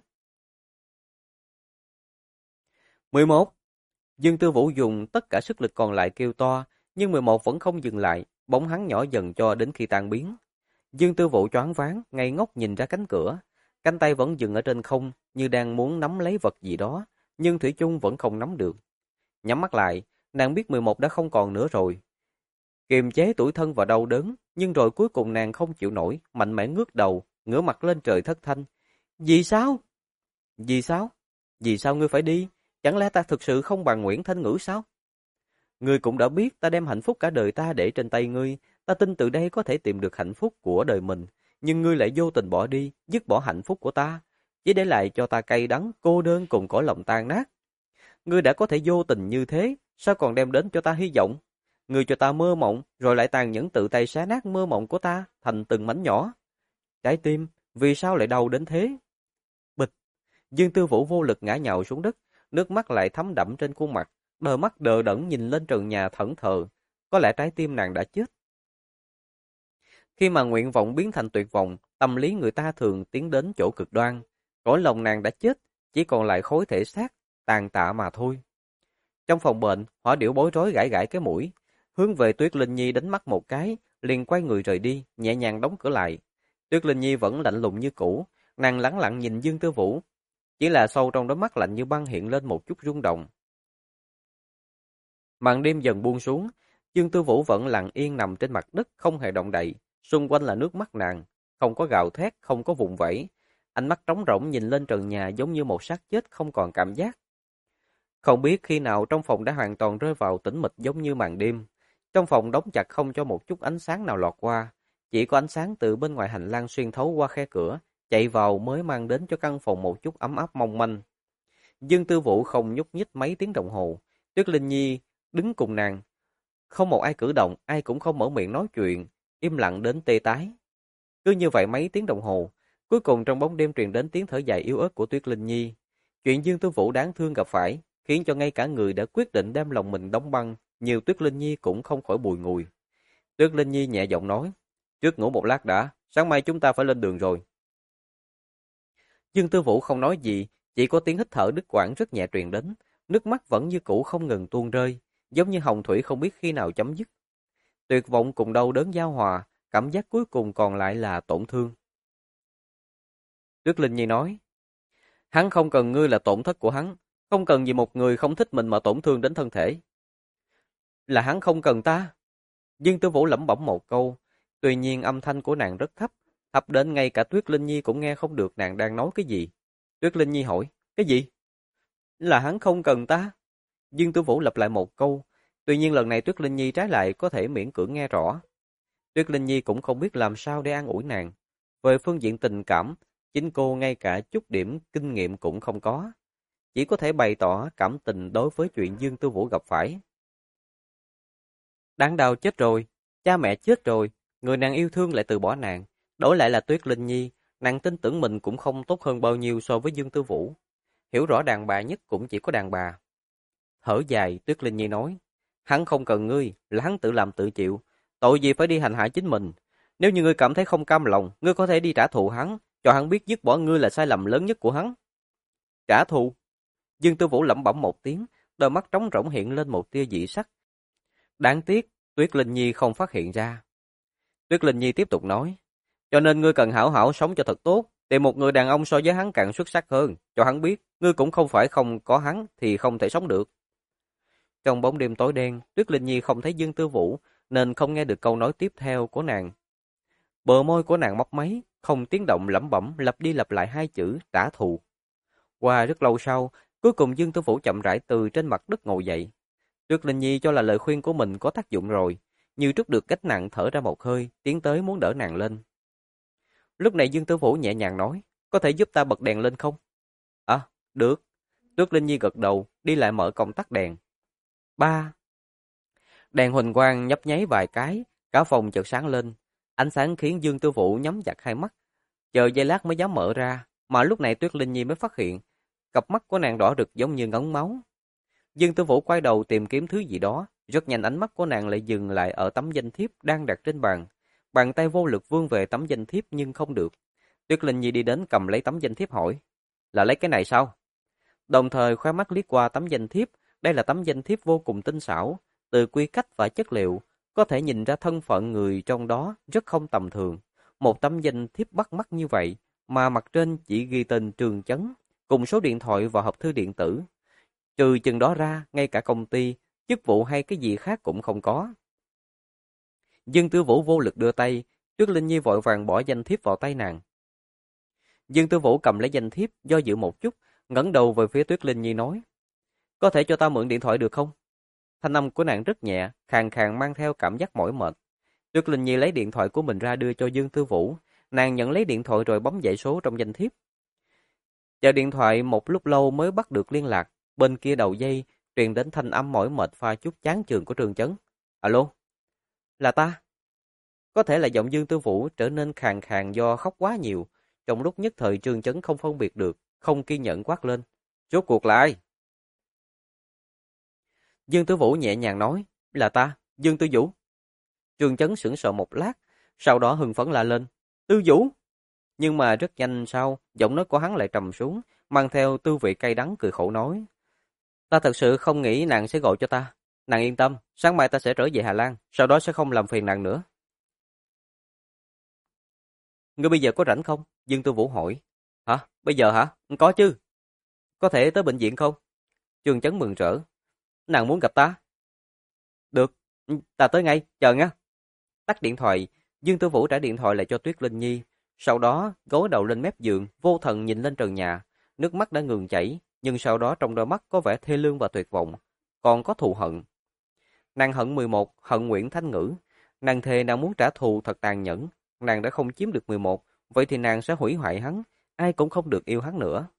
11. Dương Tư Vũ dùng tất cả sức lực còn lại kêu to, nhưng 11 vẫn không dừng lại, bóng hắn nhỏ dần cho đến khi tan biến. Dương Tư Vũ choáng váng, ngây ngốc nhìn ra cánh cửa, cánh tay vẫn dừng ở trên không, như đang muốn nắm lấy vật gì đó, nhưng thủy chung vẫn không nắm được. Nhắm mắt lại, nàng biết 11 đã không còn nữa rồi. Kiềm chế tủi thân và đau đớn, nhưng rồi cuối cùng nàng không chịu nổi, mạnh mẽ ngước đầu, ngửa mặt lên trời thất thanh. Vì sao? Vì sao? Vì sao ngươi phải đi? Chẳng lẽ ta thực sự không bằng Nguyễn Thanh Ngữ sao? Ngươi cũng đã biết ta đem hạnh phúc cả đời ta để trên tay ngươi, ta tin từ đây có thể tìm được hạnh phúc của đời mình, nhưng ngươi lại vô tình bỏ đi, dứt bỏ hạnh phúc của ta, chỉ để lại cho ta cay đắng, cô đơn cùng cõi lòng tan nát. Ngươi đã có thể vô tình như thế, sao còn đem đến cho ta hy vọng? Ngươi cho ta mơ mộng, rồi lại tàn nhẫn tự tay xé nát mơ mộng của ta thành từng mảnh nhỏ. Trái tim, vì sao lại đau đến thế? Bịch! Dương Tư Vũ vô lực ngã nhào xuống đất, nước mắt lại thấm đẫm trên khuôn mặt, đôi mắt đờ đẫn nhìn lên trần nhà thẫn thờ. Có lẽ trái tim nàng đã chết. Khi mà nguyện vọng biến thành tuyệt vọng, tâm lý người ta thường tiến đến chỗ cực đoan. Cõi lòng nàng đã chết, chỉ còn lại khối thể xác, tàn tạ mà thôi. Trong phòng bệnh, Hỏa Điểu bối rối gãi gãi cái mũi, hướng về Tuyết Linh Nhi đánh mắt một cái, liền quay người rời đi, nhẹ nhàng đóng cửa lại. Tuyết Linh Nhi vẫn lạnh lùng như cũ, nàng lẳng lặng nhìn Dương Tư Vũ, chỉ là sâu trong đôi mắt lạnh như băng hiện lên một chút rung động. Màn đêm dần buông xuống, Dương Tư Vũ vẫn lặng yên nằm trên mặt đất không hề động đậy, xung quanh là nước mắt nàng, không có gào thét, không có vùng vẫy, ánh mắt trống rỗng nhìn lên trần nhà giống như một xác chết không còn cảm giác. Không biết khi nào trong phòng đã hoàn toàn rơi vào tĩnh mịch giống như màn đêm. Trong phòng đóng chặt không cho một chút ánh sáng nào lọt qua, chỉ có ánh sáng từ bên ngoài hành lang xuyên thấu qua khe cửa, chạy vào mới mang đến cho căn phòng một chút ấm áp mong manh. Dương Tư Vũ không nhúc nhích mấy tiếng đồng hồ, Tuyết Linh Nhi đứng cùng nàng. Không một ai cử động, ai cũng không mở miệng nói chuyện, im lặng đến tê tái. Cứ như vậy mấy tiếng đồng hồ, cuối cùng trong bóng đêm truyền đến tiếng thở dài yếu ớt của Tuyết Linh Nhi. Chuyện Dương Tư Vũ đáng thương gặp phải, khiến cho ngay cả người đã quyết định đem lòng mình đóng băng, nhiều Tuyết Linh Nhi cũng không khỏi bùi ngùi. Tuyết Linh Nhi nhẹ giọng nói, trước ngủ một lát đã, sáng mai chúng ta phải lên đường rồi. Dương Tư Vũ không nói gì, chỉ có tiếng hít thở đứt quãng rất nhẹ truyền đến, nước mắt vẫn như cũ không ngừng tuôn rơi, giống như hồng thủy không biết khi nào chấm dứt. Tuyệt vọng cùng đau đớn giao hòa, cảm giác cuối cùng còn lại là tổn thương. Tuyết Linh Nhi nói, hắn không cần ngươi là tổn thất của hắn, không cần vì một người không thích mình mà tổn thương đến thân thể. Là hắn không cần ta. Dương Tư Vũ lẩm bẩm một câu, tuy nhiên âm thanh của nàng rất thấp, thấp đến ngay cả Tuyết Linh Nhi cũng nghe không được nàng đang nói cái gì. Tuyết Linh Nhi hỏi, cái gì? Là hắn không cần ta. Dương Tư Vũ lặp lại một câu, tuy nhiên lần này Tuyết Linh Nhi trái lại có thể miễn cưỡng nghe rõ. Tuyết Linh Nhi cũng không biết làm sao để an ủi nàng. Về phương diện tình cảm, chính cô ngay cả chút điểm kinh nghiệm cũng không có. Chỉ có thể bày tỏ cảm tình đối với chuyện Dương Tư Vũ gặp phải. Đáng đau chết rồi, cha mẹ chết rồi, người nàng yêu thương lại từ bỏ nàng. Đổi lại là Tuyết Linh Nhi, nàng tin tưởng mình cũng không tốt hơn bao nhiêu so với Dương Tư Vũ. Hiểu rõ đàn bà nhất cũng chỉ có đàn bà. Thở dài, Tuyết Linh Nhi nói, hắn không cần ngươi, là hắn tự làm tự chịu. Tội gì phải đi hành hạ chính mình. Nếu như ngươi cảm thấy không cam lòng, ngươi có thể đi trả thù hắn, cho hắn biết dứt bỏ ngươi là sai lầm lớn nhất của hắn. Trả thù? Dương Tư Vũ lẩm bẩm một tiếng, đôi mắt trống rỗng hiện lên một tia dị sắc. Đáng tiếc, Tuyết Linh Nhi không phát hiện ra. Tuyết Linh Nhi tiếp tục nói, cho nên ngươi cần hảo hảo sống cho thật tốt, tìm một người đàn ông so với hắn càng xuất sắc hơn, cho hắn biết, ngươi cũng không phải không có hắn thì không thể sống được. Trong bóng đêm tối đen, Tuyết Linh Nhi không thấy Dương Tư Vũ, nên không nghe được câu nói tiếp theo của nàng. Bờ môi của nàng mấp máy, không tiếng động lẩm bẩm lặp đi lặp lại hai chữ trả thù. Qua rất lâu sau, cuối cùng Dương Tư Vũ chậm rãi từ trên mặt đất ngồi dậy. Tuyết Linh Nhi cho là lời khuyên của mình có tác dụng rồi, như trút được gánh nặng thở ra một hơi, tiến tới muốn đỡ nàng lên. Lúc này Dương Tư Vũ nhẹ nhàng nói, có thể giúp ta bật đèn lên không? À, được. Tuyết Linh Nhi gật đầu, đi lại mở công tắc đèn. Ba. Đèn huỳnh quang nhấp nháy vài cái, cả phòng chợt sáng lên. Ánh sáng khiến Dương Tư Vũ nhắm chặt hai mắt. Chờ giây lát mới dám mở ra, mà lúc này Tuyết Linh Nhi mới phát hiện, cặp mắt của nàng đỏ rực giống như ngấn máu. Dương Tư Vũ quay đầu tìm kiếm thứ gì đó, rất nhanh ánh mắt của nàng lại dừng lại ở tấm danh thiếp đang đặt trên bàn. Bàn tay vô lực vươn về tấm danh thiếp nhưng không được. Tuyết Linh Nhi đi đến cầm lấy tấm danh thiếp hỏi, là lấy cái này sao? Đồng thời khóe mắt liếc qua tấm danh thiếp, đây là tấm danh thiếp vô cùng tinh xảo, từ quy cách và chất liệu, có thể nhìn ra thân phận người trong đó rất không tầm thường. Một tấm danh thiếp bắt mắt như vậy, mà mặt trên chỉ ghi tên Trường Chấn, cùng số điện thoại và hộp thư điện tử. Trừ chừng đó ra, ngay cả công ty, chức vụ hay cái gì khác cũng không có. Dương Tư Vũ vô lực đưa tay, Tuyết Linh Nhi vội vàng bỏ danh thiếp vào tay nàng. Dương Tư Vũ cầm lấy danh thiếp, do dự một chút, ngẩng đầu về phía Tuyết Linh Nhi nói, có thể cho ta mượn điện thoại được không? Thanh âm của nàng rất nhẹ, khàn khàn mang theo cảm giác mỏi mệt. Tuyết Linh Nhi lấy điện thoại của mình ra đưa cho Dương Tư Vũ, nàng nhận lấy điện thoại rồi bấm dãy số trong danh thiếp. Chờ điện thoại một lúc lâu mới bắt được liên lạc, bên kia đầu dây truyền đến thanh âm mỏi mệt pha chút chán chường của Trường Chấn. Alo? Là ta? Có thể là giọng Dương Tư Vũ trở nên khàn khàn do khóc quá nhiều, trong lúc nhất thời Trường Chấn không phân biệt được, không kiên nhẫn quát lên. Rốt cuộc là ai? Dương Tư Vũ nhẹ nhàng nói, là ta, Dương Tư Vũ. Trường Chấn sững sờ một lát, sau đó hưng phấn la lên, Tư Vũ. Nhưng mà rất nhanh sau, giọng nói của hắn lại trầm xuống, mang theo tư vị cay đắng cười khổ nói. Ta thật sự không nghĩ nàng sẽ gọi cho ta. Nàng yên tâm, sáng mai ta sẽ trở về Hà Lan, sau đó sẽ không làm phiền nàng nữa. Ngươi bây giờ có rảnh không? Dương Tư Vũ hỏi. Hả? Bây giờ hả? Có chứ. Có thể tới bệnh viện không? Trường Chấn mừng rỡ. Nàng muốn gặp ta? Được, ta tới ngay, chờ nha. Tắt điện thoại, Dương Tư Vũ trả điện thoại lại cho Tuyết Linh Nhi. Sau đó, gối đầu lên mép giường, vô thần nhìn lên trần nhà. Nước mắt đã ngừng chảy, nhưng sau đó trong đôi mắt có vẻ thê lương và tuyệt vọng. Còn có thù hận. Nàng hận 11, hận Nguyễn Thanh Ngữ. Nàng thề nàng muốn trả thù thật tàn nhẫn. Nàng đã không chiếm được 11, vậy thì nàng sẽ hủy hoại hắn. Ai cũng không được yêu hắn nữa.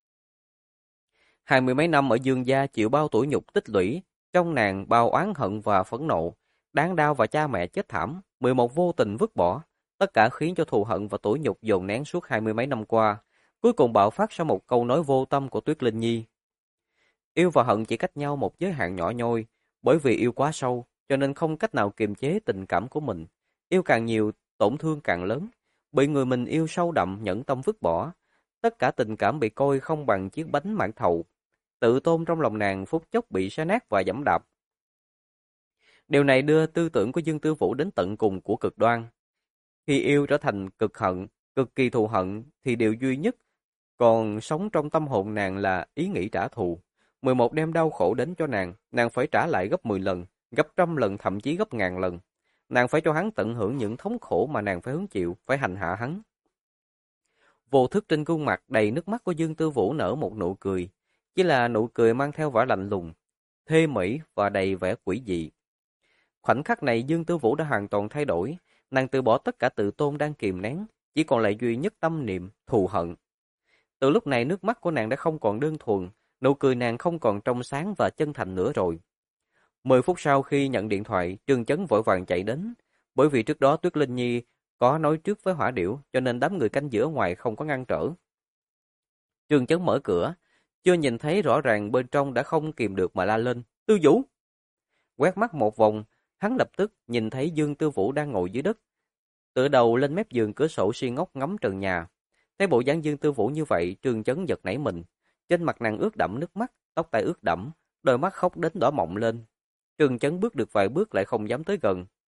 20 mấy năm ở Dương gia chịu bao tuổi nhục tích lũy, trong nàng bao oán hận và phẫn nộ, đáng đau và cha mẹ chết thảm, 11 vô tình vứt bỏ, tất cả khiến cho thù hận và tủi nhục dồn nén suốt 20 mấy năm qua, cuối cùng bạo phát sau một câu nói vô tâm của Tuyết Linh Nhi. Yêu và hận chỉ cách nhau một giới hạn nhỏ nhoi, bởi vì yêu quá sâu, cho nên không cách nào kiềm chế tình cảm của mình. Yêu càng nhiều, tổn thương càng lớn, bị người mình yêu sâu đậm nhẫn tâm vứt bỏ, tất cả tình cảm bị coi không bằng chiếc bánh mãn thầu. Tự tôn trong lòng nàng phút chốc bị xé nát và giẫm đạp. Điều này đưa tư tưởng của Dương Tư Vũ đến tận cùng của cực đoan. Khi yêu trở thành cực hận, cực kỳ thù hận thì điều duy nhất còn sống trong tâm hồn nàng là ý nghĩ trả thù. 11 đêm đau khổ đến cho nàng phải trả lại gấp 10 lần, gấp trăm lần thậm chí gấp ngàn lần. Nàng phải cho hắn tận hưởng những thống khổ mà nàng phải hứng chịu, phải hành hạ hắn. Vô thức trên gương mặt đầy nước mắt của Dương Tư Vũ nở một nụ cười. Chỉ là nụ cười mang theo vẻ lạnh lùng, thê mỹ và đầy vẻ quỷ dị. Khoảnh khắc này Dương Tư Vũ đã hoàn toàn thay đổi, nàng từ bỏ tất cả tự tôn đang kìm nén, chỉ còn lại duy nhất tâm niệm, thù hận. Từ lúc này nước mắt của nàng đã không còn đơn thuần, nụ cười nàng không còn trong sáng và chân thành nữa rồi. 10 phút sau khi nhận điện thoại, Trương Chấn vội vàng chạy đến, bởi vì trước đó Tuyết Linh Nhi có nói trước với Hỏa Điểu, cho nên đám người canh giữa ngoài không có ngăn trở. Trương Chấn mở cửa, chưa nhìn thấy rõ ràng bên trong đã không kìm được mà la lên, Tư Vũ! Quét mắt một vòng, hắn lập tức nhìn thấy Dương Tư Vũ đang ngồi dưới đất, tựa đầu lên mép giường cửa sổ si ngốc ngắm trần nhà. Thấy bộ dáng Dương Tư Vũ như vậy, Trương Chấn giật nảy mình, trên mặt nàng ướt đẫm nước mắt, tóc tai ướt đẫm, đôi mắt khóc đến đỏ mọng lên. Trương Chấn bước được vài bước lại không dám tới gần.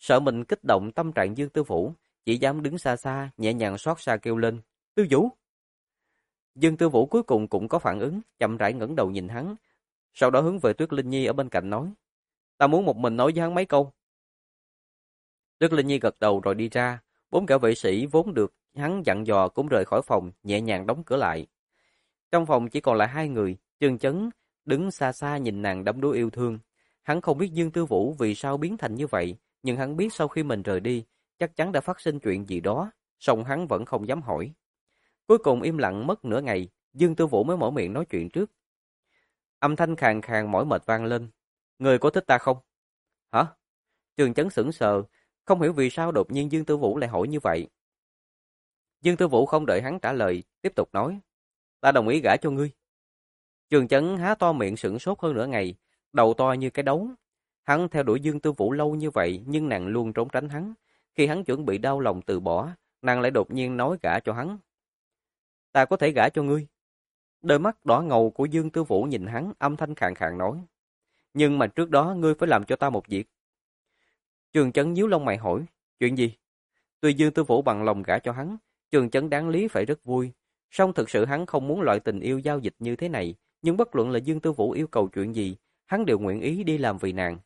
Sợ mình kích động tâm trạng Dương Tư Vũ, chỉ dám đứng xa xa, nhẹ nhàng xót xa kêu lên, Tư Vũ. Dương Tư Vũ cuối cùng cũng có phản ứng, chậm rãi ngẩng đầu nhìn hắn, sau đó hướng về Tuyết Linh Nhi ở bên cạnh nói, ta muốn một mình nói với hắn mấy câu. Tuyết Linh Nhi gật đầu rồi đi ra, bốn gã vệ sĩ vốn được hắn dặn dò cũng rời khỏi phòng, nhẹ nhàng đóng cửa lại. Trong phòng chỉ còn lại hai người, Trương Chấn đứng xa xa nhìn nàng đắm đuối yêu thương. Hắn không biết Dương Tư Vũ vì sao biến thành như vậy, nhưng hắn biết sau khi mình rời đi, chắc chắn đã phát sinh chuyện gì đó, song hắn vẫn không dám hỏi. Cuối cùng im lặng mất nửa ngày, Dương Tư Vũ mới mở miệng nói chuyện trước. Âm thanh khàn khàn mỏi mệt vang lên. Người có thích ta không? Hả? Trương Chấn sững sờ, không hiểu vì sao đột nhiên Dương Tư Vũ lại hỏi như vậy. Dương Tư Vũ không đợi hắn trả lời, tiếp tục nói. Ta đồng ý gả cho ngươi. Trương Chấn há to miệng sửng sốt hơn nửa ngày, đầu to như cái đấu. Hắn theo đuổi Dương Tư Vũ lâu như vậy nhưng nàng luôn trốn tránh hắn. Khi hắn chuẩn bị đau lòng từ bỏ, nàng lại đột nhiên nói gả cho hắn. Ta có thể gả cho ngươi. Đôi mắt đỏ ngầu của Dương Tư Vũ nhìn hắn, âm thanh khàn khàn nói. Nhưng mà trước đó ngươi phải làm cho ta một việc. Trương Chấn nhíu lông mày hỏi, chuyện gì? Tuy Dương Tư Vũ bằng lòng gả cho hắn, Trương Chấn đáng lý phải rất vui. Song thực sự hắn không muốn loại tình yêu giao dịch như thế này, nhưng bất luận là Dương Tư Vũ yêu cầu chuyện gì, hắn đều nguyện ý đi làm vì nàng.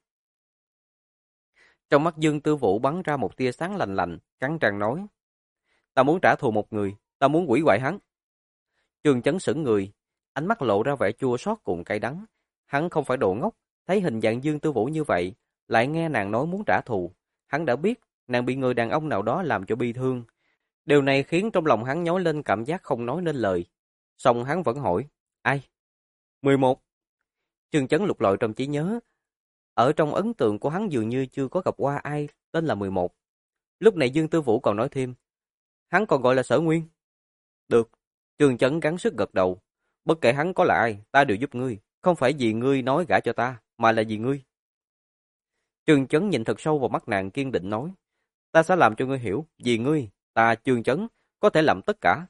Trong mắt Dương Tư Vũ bắn ra một tia sáng lạnh lạnh, cắn răng nói. Ta muốn trả thù một người, ta muốn hủy hoại hắn. Trương Chấn sững người, ánh mắt lộ ra vẻ chua xót cùng cay đắng. Hắn không phải đồ ngốc, thấy hình dạng Dương Tư Vũ như vậy, lại nghe nàng nói muốn trả thù. Hắn đã biết nàng bị người đàn ông nào đó làm cho bi thương. Điều này khiến trong lòng hắn nhói lên cảm giác không nói nên lời. Song hắn vẫn hỏi, ai? 11. Trương Chấn lục lọi trong trí nhớ. Ở trong ấn tượng của hắn dường như chưa có gặp qua ai tên là 11. Lúc này Dương Tư Vũ còn nói thêm, hắn còn gọi là Sở Nguyên. Được, Trương Chấn gắng sức gật đầu. Bất kể hắn có là ai, ta đều giúp ngươi. Không phải vì ngươi nói gả cho ta, mà là vì ngươi. Trương Chấn nhìn thật sâu vào mắt nàng kiên định nói, ta sẽ làm cho ngươi hiểu, vì ngươi, ta Trương Chấn, có thể làm tất cả.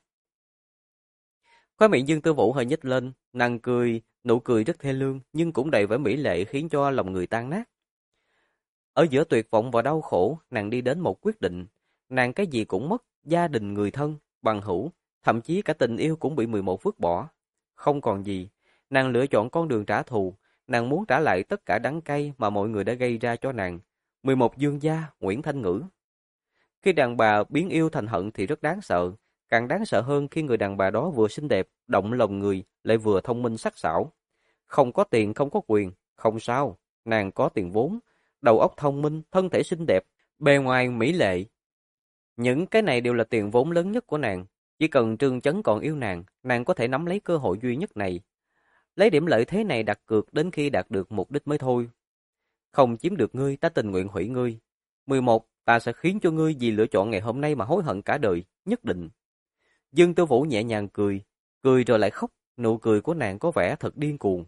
Khóe miệng Dương Tư Vũ hơi nhếch lên, nàng cười, nụ cười rất thê lương, nhưng cũng đầy vẻ mỹ lệ khiến cho lòng người tan nát. Ở giữa tuyệt vọng và đau khổ, nàng đi đến một quyết định. Nàng cái gì cũng mất, gia đình người thân, bằng hữu, thậm chí cả tình yêu cũng bị 11 vứt bỏ. Không còn gì, nàng lựa chọn con đường trả thù, nàng muốn trả lại tất cả đắng cay mà mọi người đã gây ra cho nàng. 11 Dương gia, Nguyễn Thanh Ngữ. Khi đàn bà biến yêu thành hận thì rất đáng sợ, càng đáng sợ hơn khi người đàn bà đó vừa xinh đẹp, động lòng người, lại vừa thông minh sắc sảo. Không có tiền, không có quyền, không sao, nàng có tiền vốn, đầu óc thông minh, thân thể xinh đẹp, bề ngoài mỹ lệ. Những cái này đều là tiền vốn lớn nhất của nàng, chỉ cần Trương Chấn còn yêu nàng, nàng có thể nắm lấy cơ hội duy nhất này. Lấy điểm lợi thế này đặt cược đến khi đạt được mục đích mới thôi. Không chiếm được ngươi, ta tình nguyện hủy ngươi. 11. Ta sẽ khiến cho ngươi vì lựa chọn ngày hôm nay mà hối hận cả đời, nhất định. Dương Tư Vũ nhẹ nhàng cười, cười rồi lại khóc, nụ cười của nàng có vẻ thật điên cuồng.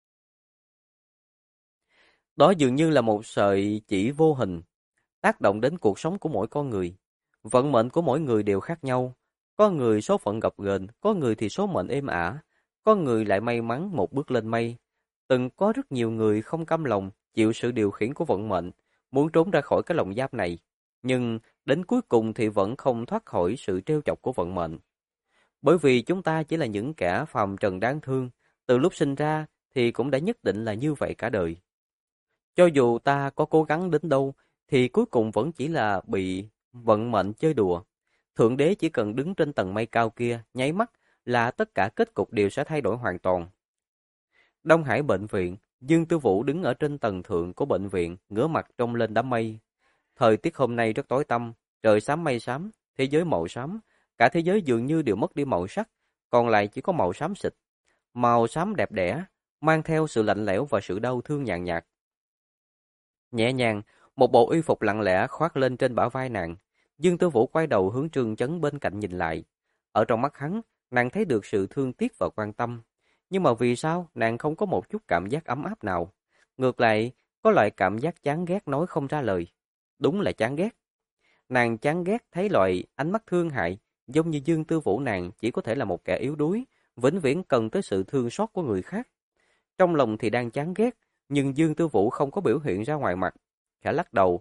Đó dường như là một sợi chỉ vô hình, tác động đến cuộc sống của mỗi con người. Vận mệnh của mỗi người đều khác nhau, có người số phận gập ghềnh, có người thì số mệnh êm ả, có người lại may mắn một bước lên mây. Từng có rất nhiều người không cam lòng, chịu sự điều khiển của vận mệnh, muốn trốn ra khỏi cái lồng giam này, nhưng đến cuối cùng thì vẫn không thoát khỏi sự trêu chọc của vận mệnh. Bởi vì chúng ta chỉ là những kẻ phàm trần đáng thương, từ lúc sinh ra thì cũng đã nhất định là như vậy cả đời. Cho dù ta có cố gắng đến đâu, thì cuối cùng vẫn chỉ là bị vận mệnh chơi đùa. Thượng đế chỉ cần đứng trên tầng mây cao kia, nháy mắt là tất cả kết cục đều sẽ thay đổi hoàn toàn. Đông Hải bệnh viện, Dương Tư Vũ đứng ở trên tầng thượng của bệnh viện, ngửa mặt trông lên đám mây. Thời tiết hôm nay rất tối tăm, trời xám mây xám, thế giới màu xám, cả thế giới dường như đều mất đi màu sắc, còn lại chỉ có màu xám xịt. Màu xám đẹp đẽ, mang theo sự lạnh lẽo và sự đau thương nhàn nhạt. Nhẹ nhàng, một bộ y phục lặng lẽ khoác lên trên bả vai nàng. Dương Tư Vũ quay đầu hướng Trương Chấn bên cạnh nhìn lại. Ở trong mắt hắn, nàng thấy được sự thương tiếc và quan tâm. Nhưng mà vì sao nàng không có một chút cảm giác ấm áp nào? Ngược lại, có loại cảm giác chán ghét nói không ra lời. Đúng là chán ghét. Nàng chán ghét thấy loại ánh mắt thương hại, giống như Dương Tư Vũ nàng chỉ có thể là một kẻ yếu đuối, vĩnh viễn cần tới sự thương xót của người khác. Trong lòng thì đang chán ghét, nhưng Dương Tư Vũ không có biểu hiện ra ngoài mặt. Khẽ lắc đầu,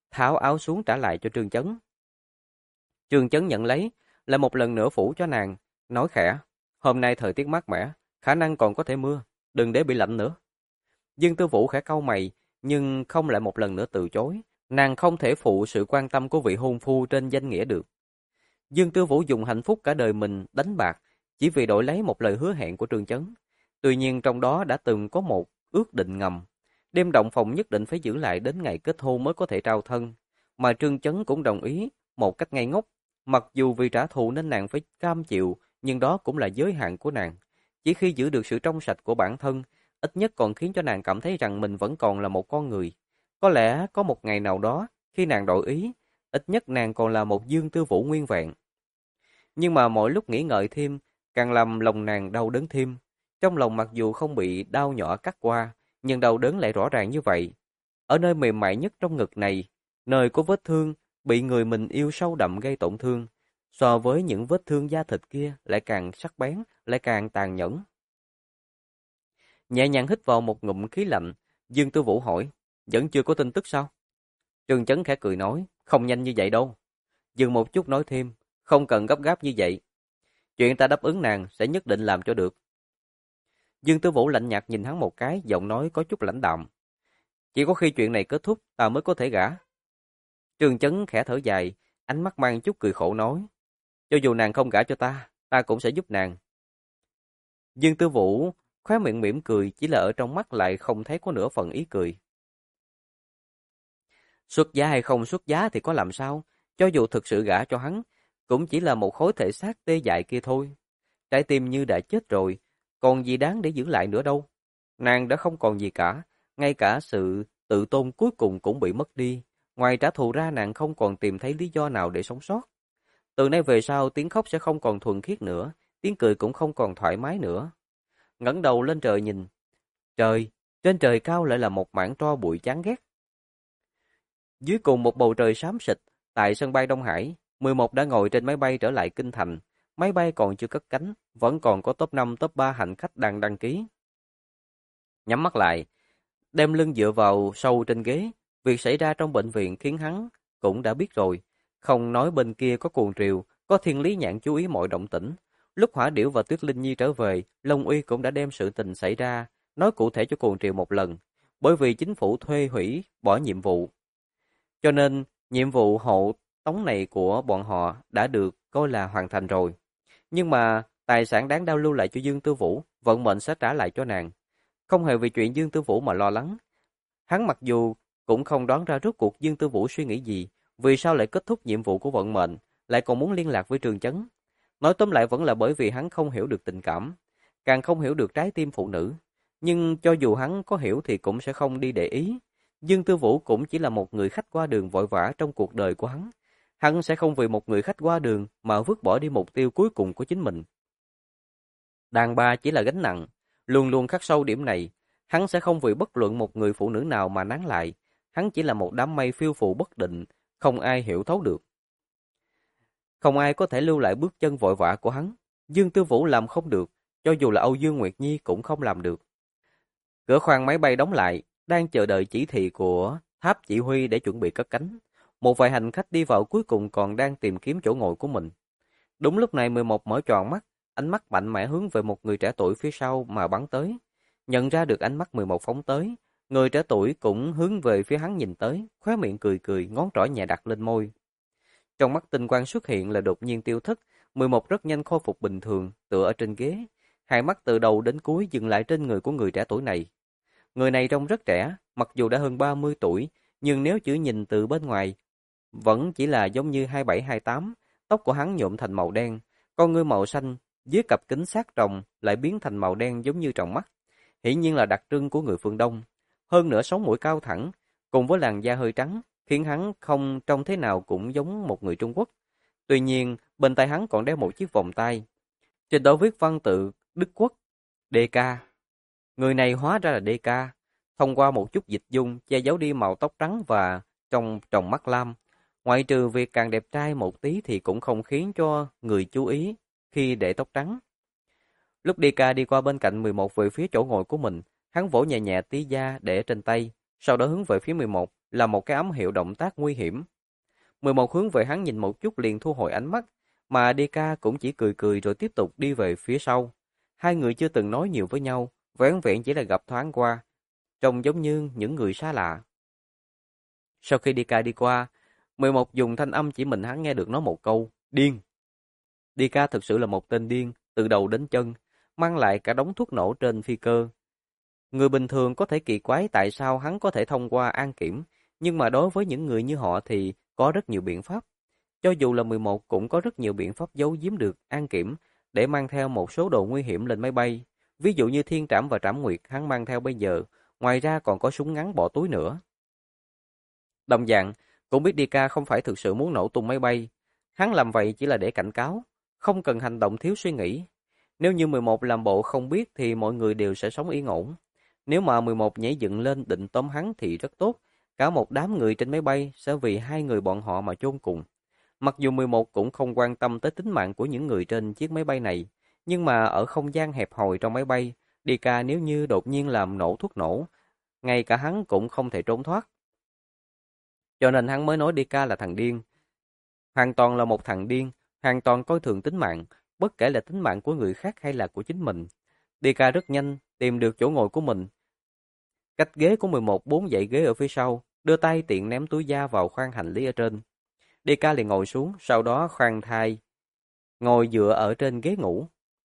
tháo áo xuống trả lại cho Trương Chấn. Trương Chấn nhận lấy, lại một lần nữa phủ cho nàng, nói khẽ, hôm nay thời tiết mát mẻ, khả năng còn có thể mưa, đừng để bị lạnh nữa. Dương Tư Vũ khẽ cau mày, nhưng không lại một lần nữa từ chối, nàng không thể phụ sự quan tâm của vị hôn phu trên danh nghĩa được. Dương Tư Vũ dùng hạnh phúc cả đời mình đánh bạc, chỉ vì đổi lấy một lời hứa hẹn của Trương Chấn. Tuy nhiên trong đó đã từng có một ước định ngầm, đêm động phòng nhất định phải giữ lại đến ngày kết hôn mới có thể trao thân, mà Trương Chấn cũng đồng ý một cách ngây ngốc. Mặc dù vì trả thù nên nàng phải cam chịu, nhưng đó cũng là giới hạn của nàng. Chỉ khi giữ được sự trong sạch của bản thân, ít nhất còn khiến cho nàng cảm thấy rằng mình vẫn còn là một con người. Có lẽ có một ngày nào đó, khi nàng đổi ý, ít nhất nàng còn là một Dương Tư Vũ nguyên vẹn. Nhưng mà mỗi lúc nghĩ ngợi thêm, càng làm lòng nàng đau đớn thêm. Trong lòng mặc dù không bị đau nhỏ cắt qua, nhưng đau đớn lại rõ ràng như vậy. Ở nơi mềm mại nhất trong ngực này, nơi có vết thương, bị người mình yêu sâu đậm gây tổn thương, so với những vết thương da thịt kia lại càng sắc bén, lại càng tàn nhẫn. Nhẹ nhàng hít vào một ngụm khí lạnh, Dương Tư Vũ hỏi, vẫn chưa có tin tức sao? Trương Chấn khẽ cười nói, không nhanh như vậy đâu. Dừng một chút nói thêm, không cần gấp gáp như vậy. Chuyện ta đáp ứng nàng sẽ nhất định làm cho được. Dương Tư Vũ lạnh nhạt nhìn hắn một cái, giọng nói có chút lãnh đạm. Chỉ có khi chuyện này kết thúc, ta mới có thể gả. Trương Chấn khẽ thở dài, ánh mắt mang chút cười khổ nói, cho dù nàng không gả cho ta, ta cũng sẽ giúp nàng. Dương Tư Vũ khóe miệng mỉm cười, chỉ là ở trong mắt lại không thấy có nửa phần ý cười. Xuất giá hay không xuất giá thì có làm sao, cho dù thực sự gả cho hắn, cũng chỉ là một khối thể xác tê dại kia thôi. Trái tim như đã chết rồi, còn gì đáng để giữ lại nữa đâu. Nàng đã không còn gì cả, ngay cả sự tự tôn cuối cùng cũng bị mất đi. Ngoài trả thù ra nàng không còn tìm thấy lý do nào để sống sót. Từ nay về sau tiếng khóc sẽ không còn thuần khiết nữa, tiếng cười cũng không còn thoải mái nữa. Ngẩng đầu lên trời nhìn. Trời, trên trời cao lại là một mảng tro bụi chán ghét. Dưới cùng một bầu trời xám xịt, tại sân bay Đông Hải, 11 đã ngồi trên máy bay trở lại Kinh Thành. Máy bay còn chưa cất cánh, vẫn còn có top 5, top 3 hành khách đang đăng ký. Nhắm mắt lại, đem lưng dựa vào sâu trên ghế, việc xảy ra trong bệnh viện khiến hắn cũng đã biết rồi. Không nói bên kia có cuồng triều, có Thiên Lý Nhạn chú ý mọi động tĩnh. Lúc Hỏa Điểu và Tuyết Linh Nhi trở về, Long Uy cũng đã đem sự tình xảy ra, nói cụ thể cho cuồng triều một lần, bởi vì chính phủ thuê hủy bỏ nhiệm vụ. Cho nên, nhiệm vụ hộ tống này của bọn họ đã được coi là hoàn thành rồi. Nhưng mà, tài sản đáng đau lưu lại cho Dương Tư Vũ, vận mệnh sẽ trả lại cho nàng. Không hề vì chuyện Dương Tư Vũ mà lo lắng. Hắn mặc dù cũng không đoán ra rốt cuộc Dương Tư Vũ suy nghĩ gì, vì sao lại kết thúc nhiệm vụ của vận mệnh, lại còn muốn liên lạc với Trương Chấn. Nói tóm lại vẫn là bởi vì hắn không hiểu được tình cảm, càng không hiểu được trái tim phụ nữ. Nhưng cho dù hắn có hiểu thì cũng sẽ không đi để ý. Dương Tư Vũ cũng chỉ là một người khách qua đường vội vã trong cuộc đời của hắn. Hắn sẽ không vì một người khách qua đường mà vứt bỏ đi mục tiêu cuối cùng của chính mình. Đàn bà chỉ là gánh nặng, luôn luôn khắc sâu điểm này. Hắn sẽ không vì bất luận một người phụ nữ nào mà nán lại. Hắn chỉ là một đám mây phiêu phù bất định, không ai hiểu thấu được. Không ai có thể lưu lại bước chân vội vã của hắn. Dương Tư Vũ làm không được, cho dù là Âu Dương Nguyệt Nhi cũng không làm được. Cửa khoang máy bay đóng lại, đang chờ đợi chỉ thị của tháp chỉ huy để chuẩn bị cất cánh. Một vài hành khách đi vào cuối cùng còn đang tìm kiếm chỗ ngồi của mình. Đúng lúc này 11 mở tròn mắt, ánh mắt mạnh mẽ hướng về một người trẻ tuổi phía sau mà bắn tới. Nhận ra được ánh mắt 11 phóng tới, người trẻ tuổi cũng hướng về phía hắn nhìn tới, khóe miệng cười cười, ngón trỏ nhẹ đặt lên môi. Trong mắt tinh quang xuất hiện là đột nhiên tiêu thất, 11 rất nhanh khôi phục bình thường, tựa ở trên ghế. Hai mắt từ đầu đến cuối dừng lại trên người của người trẻ tuổi này. Người này trông rất trẻ, mặc dù đã hơn 30 tuổi, nhưng nếu chỉ nhìn từ bên ngoài, vẫn chỉ là giống như 27-28, tóc của hắn nhuộm thành màu đen, con ngươi màu xanh, dưới cặp kính sát tròng lại biến thành màu đen giống như tròng mắt. Hiển nhiên là đặc trưng của người phương Đông. Hơn nữa sống mũi cao thẳng, cùng với làn da hơi trắng, khiến hắn không trông thế nào cũng giống một người Trung Quốc. Tuy nhiên, bên tay hắn còn đeo một chiếc vòng tay. Trên đó viết văn tự Đức Quốc, DK. Người này hóa ra là DK, thông qua một chút dịch dung che giấu đi màu tóc trắng và trong tròng mắt lam. Ngoại trừ việc càng đẹp trai một tí thì cũng không khiến cho người chú ý khi để tóc trắng. Lúc DK đi qua bên cạnh 11 về phía chỗ ngồi của mình, hắn vỗ nhẹ nhẹ tí da để trên tay, sau đó hướng về phía 11, là một cái ám hiệu động tác nguy hiểm. 11 hướng về hắn nhìn một chút liền thu hồi ánh mắt, mà DK cũng chỉ cười cười rồi tiếp tục đi về phía sau. Hai người chưa từng nói nhiều với nhau, vẻn vẹn chỉ là gặp thoáng qua, trông giống như những người xa lạ. Sau khi DK đi qua, 11 dùng thanh âm chỉ mình hắn nghe được nói một câu, điên. DK thực sự là một tên điên, từ đầu đến chân, mang lại cả đống thuốc nổ trên phi cơ. Người bình thường có thể kỳ quái tại sao hắn có thể thông qua an kiểm, nhưng mà đối với những người như họ thì có rất nhiều biện pháp. Cho dù là 11 cũng có rất nhiều biện pháp giấu giếm được an kiểm để mang theo một số đồ nguy hiểm lên máy bay. Ví dụ như thiên trảm và trảm nguyệt hắn mang theo bây giờ, ngoài ra còn có súng ngắn bỏ túi nữa. Đồng dạng, cũng biết DK không phải thực sự muốn nổ tung máy bay. Hắn làm vậy chỉ là để cảnh cáo, không cần hành động thiếu suy nghĩ. Nếu như 11 làm bộ không biết thì mọi người đều sẽ sống yên ổn. Nếu mà 11 nhảy dựng lên định tóm hắn thì rất tốt. Cả một đám người trên máy bay sẽ vì hai người bọn họ mà chôn cùng. Mặc dù 11 cũng không quan tâm tới tính mạng của những người trên chiếc máy bay này, nhưng mà ở không gian hẹp hòi trong máy bay, DK nếu như đột nhiên làm nổ thuốc nổ, ngay cả hắn cũng không thể trốn thoát. Cho nên hắn mới nói DK là thằng điên. Hoàn toàn là một thằng điên, hoàn toàn coi thường tính mạng, bất kể là tính mạng của người khác hay là của chính mình. DK rất nhanh tìm được chỗ ngồi của mình. Cách ghế của 11 bốn dãy ghế ở phía sau, đưa tay tiện ném túi da vào khoang hành lý ở trên. DK liền ngồi xuống, sau đó khoan thai, ngồi dựa ở trên ghế ngủ.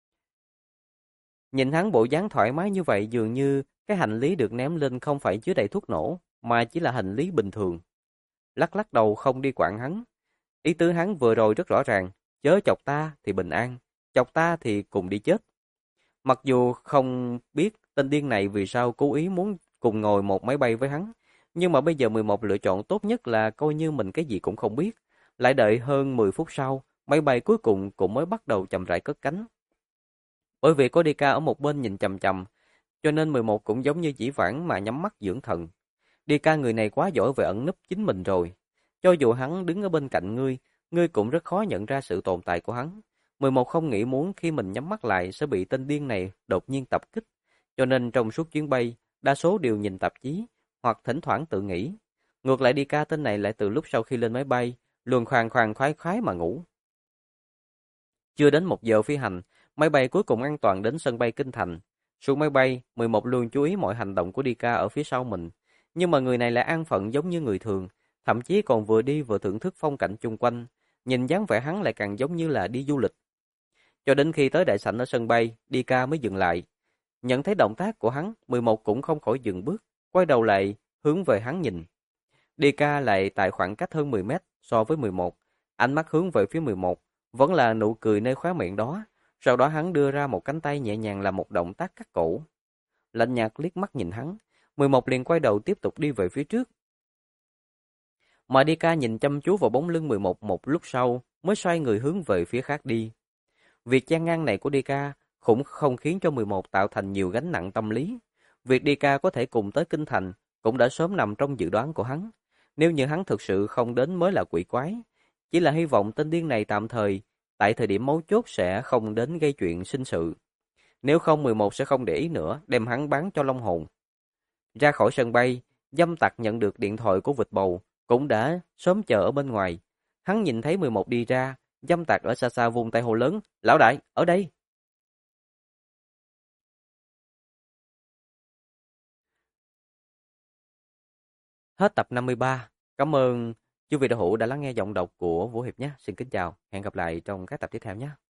Nhìn hắn bộ dáng thoải mái như vậy dường như cái hành lý được ném lên không phải chứa đầy thuốc nổ, mà chỉ là hành lý bình thường. Lắc lắc đầu không đi quản hắn. Ý tứ hắn vừa rồi rất rõ ràng, chớ chọc ta thì bình an, chọc ta thì cùng đi chết. Mặc dù không biết tên điên này vì sao cố ý muốn cùng ngồi một máy bay với hắn, nhưng mà bây giờ 11 lựa chọn tốt nhất là coi như mình cái gì cũng không biết. Lại đợi hơn 10 phút sau, máy bay cuối cùng cũng mới bắt đầu chậm rãi cất cánh. Bởi vì có DK ở một bên nhìn chằm chằm, cho nên 11 cũng giống như chỉ vãn mà nhắm mắt dưỡng thần. DK người này quá giỏi về ẩn núp chính mình rồi. Cho dù hắn đứng ở bên cạnh ngươi cũng rất khó nhận ra sự tồn tại của hắn. 11 không nghĩ muốn khi mình nhắm mắt lại sẽ bị tên điên này đột nhiên tập kích. Cho nên trong suốt chuyến bay, đa số đều nhìn tạp chí, hoặc thỉnh thoảng tự nghĩ. Ngược lại DK tên này lại từ lúc sau khi lên máy bay, luôn khoan khoan khoái khoái mà ngủ. Chưa đến 1 giờ phi hành, máy bay cuối cùng an toàn đến sân bay Kinh Thành. Xuống máy bay, 11 luôn chú ý mọi hành động của DK ở phía sau mình. Nhưng mà người này lại an phận giống như người thường, thậm chí còn vừa đi vừa thưởng thức phong cảnh chung quanh. Nhìn dáng vẻ hắn lại càng giống như là đi du lịch. Cho đến khi tới đại sảnh ở sân bay, DK mới dừng lại. Nhận thấy động tác của hắn, 11 cũng không khỏi dừng bước, quay đầu lại, hướng về hắn nhìn. DK lại tại khoảng cách hơn 10 mét so với 11, ánh mắt hướng về phía 11, vẫn là nụ cười nơi khóe miệng đó. Sau đó hắn đưa ra một cánh tay nhẹ nhàng làm một động tác cắt cổ. Lạnh nhạt liếc mắt nhìn hắn, 11 liền quay đầu tiếp tục đi về phía trước. Mà DK nhìn chăm chú vào bóng lưng 11 một lúc sau, mới xoay người hướng về phía khác đi. Việc gian ngăn này của DK cũng không khiến cho 11 tạo thành nhiều gánh nặng tâm lý. Việc DK có thể cùng tới Kinh Thành cũng đã sớm nằm trong dự đoán của hắn. Nếu như hắn thực sự không đến mới là quỷ quái. Chỉ là hy vọng tên điên này tạm thời, tại thời điểm mấu chốt sẽ không đến gây chuyện sinh sự. Nếu không 11 sẽ không để ý nữa, đem hắn bán cho Long Hồn. Ra khỏi sân bay, dâm tặc nhận được điện thoại của vịt bầu, cũng đã sớm chờ ở bên ngoài. Hắn nhìn thấy 11 đi ra, dâm tặc ở xa xa vung tay hô lớn, lão đại, ở đây. Hết tập 53. Cảm ơn chư vị đạo hữu đã lắng nghe giọng đọc của Vũ Hiệp nhé. Xin kính chào, hẹn gặp lại trong các tập tiếp theo nhé.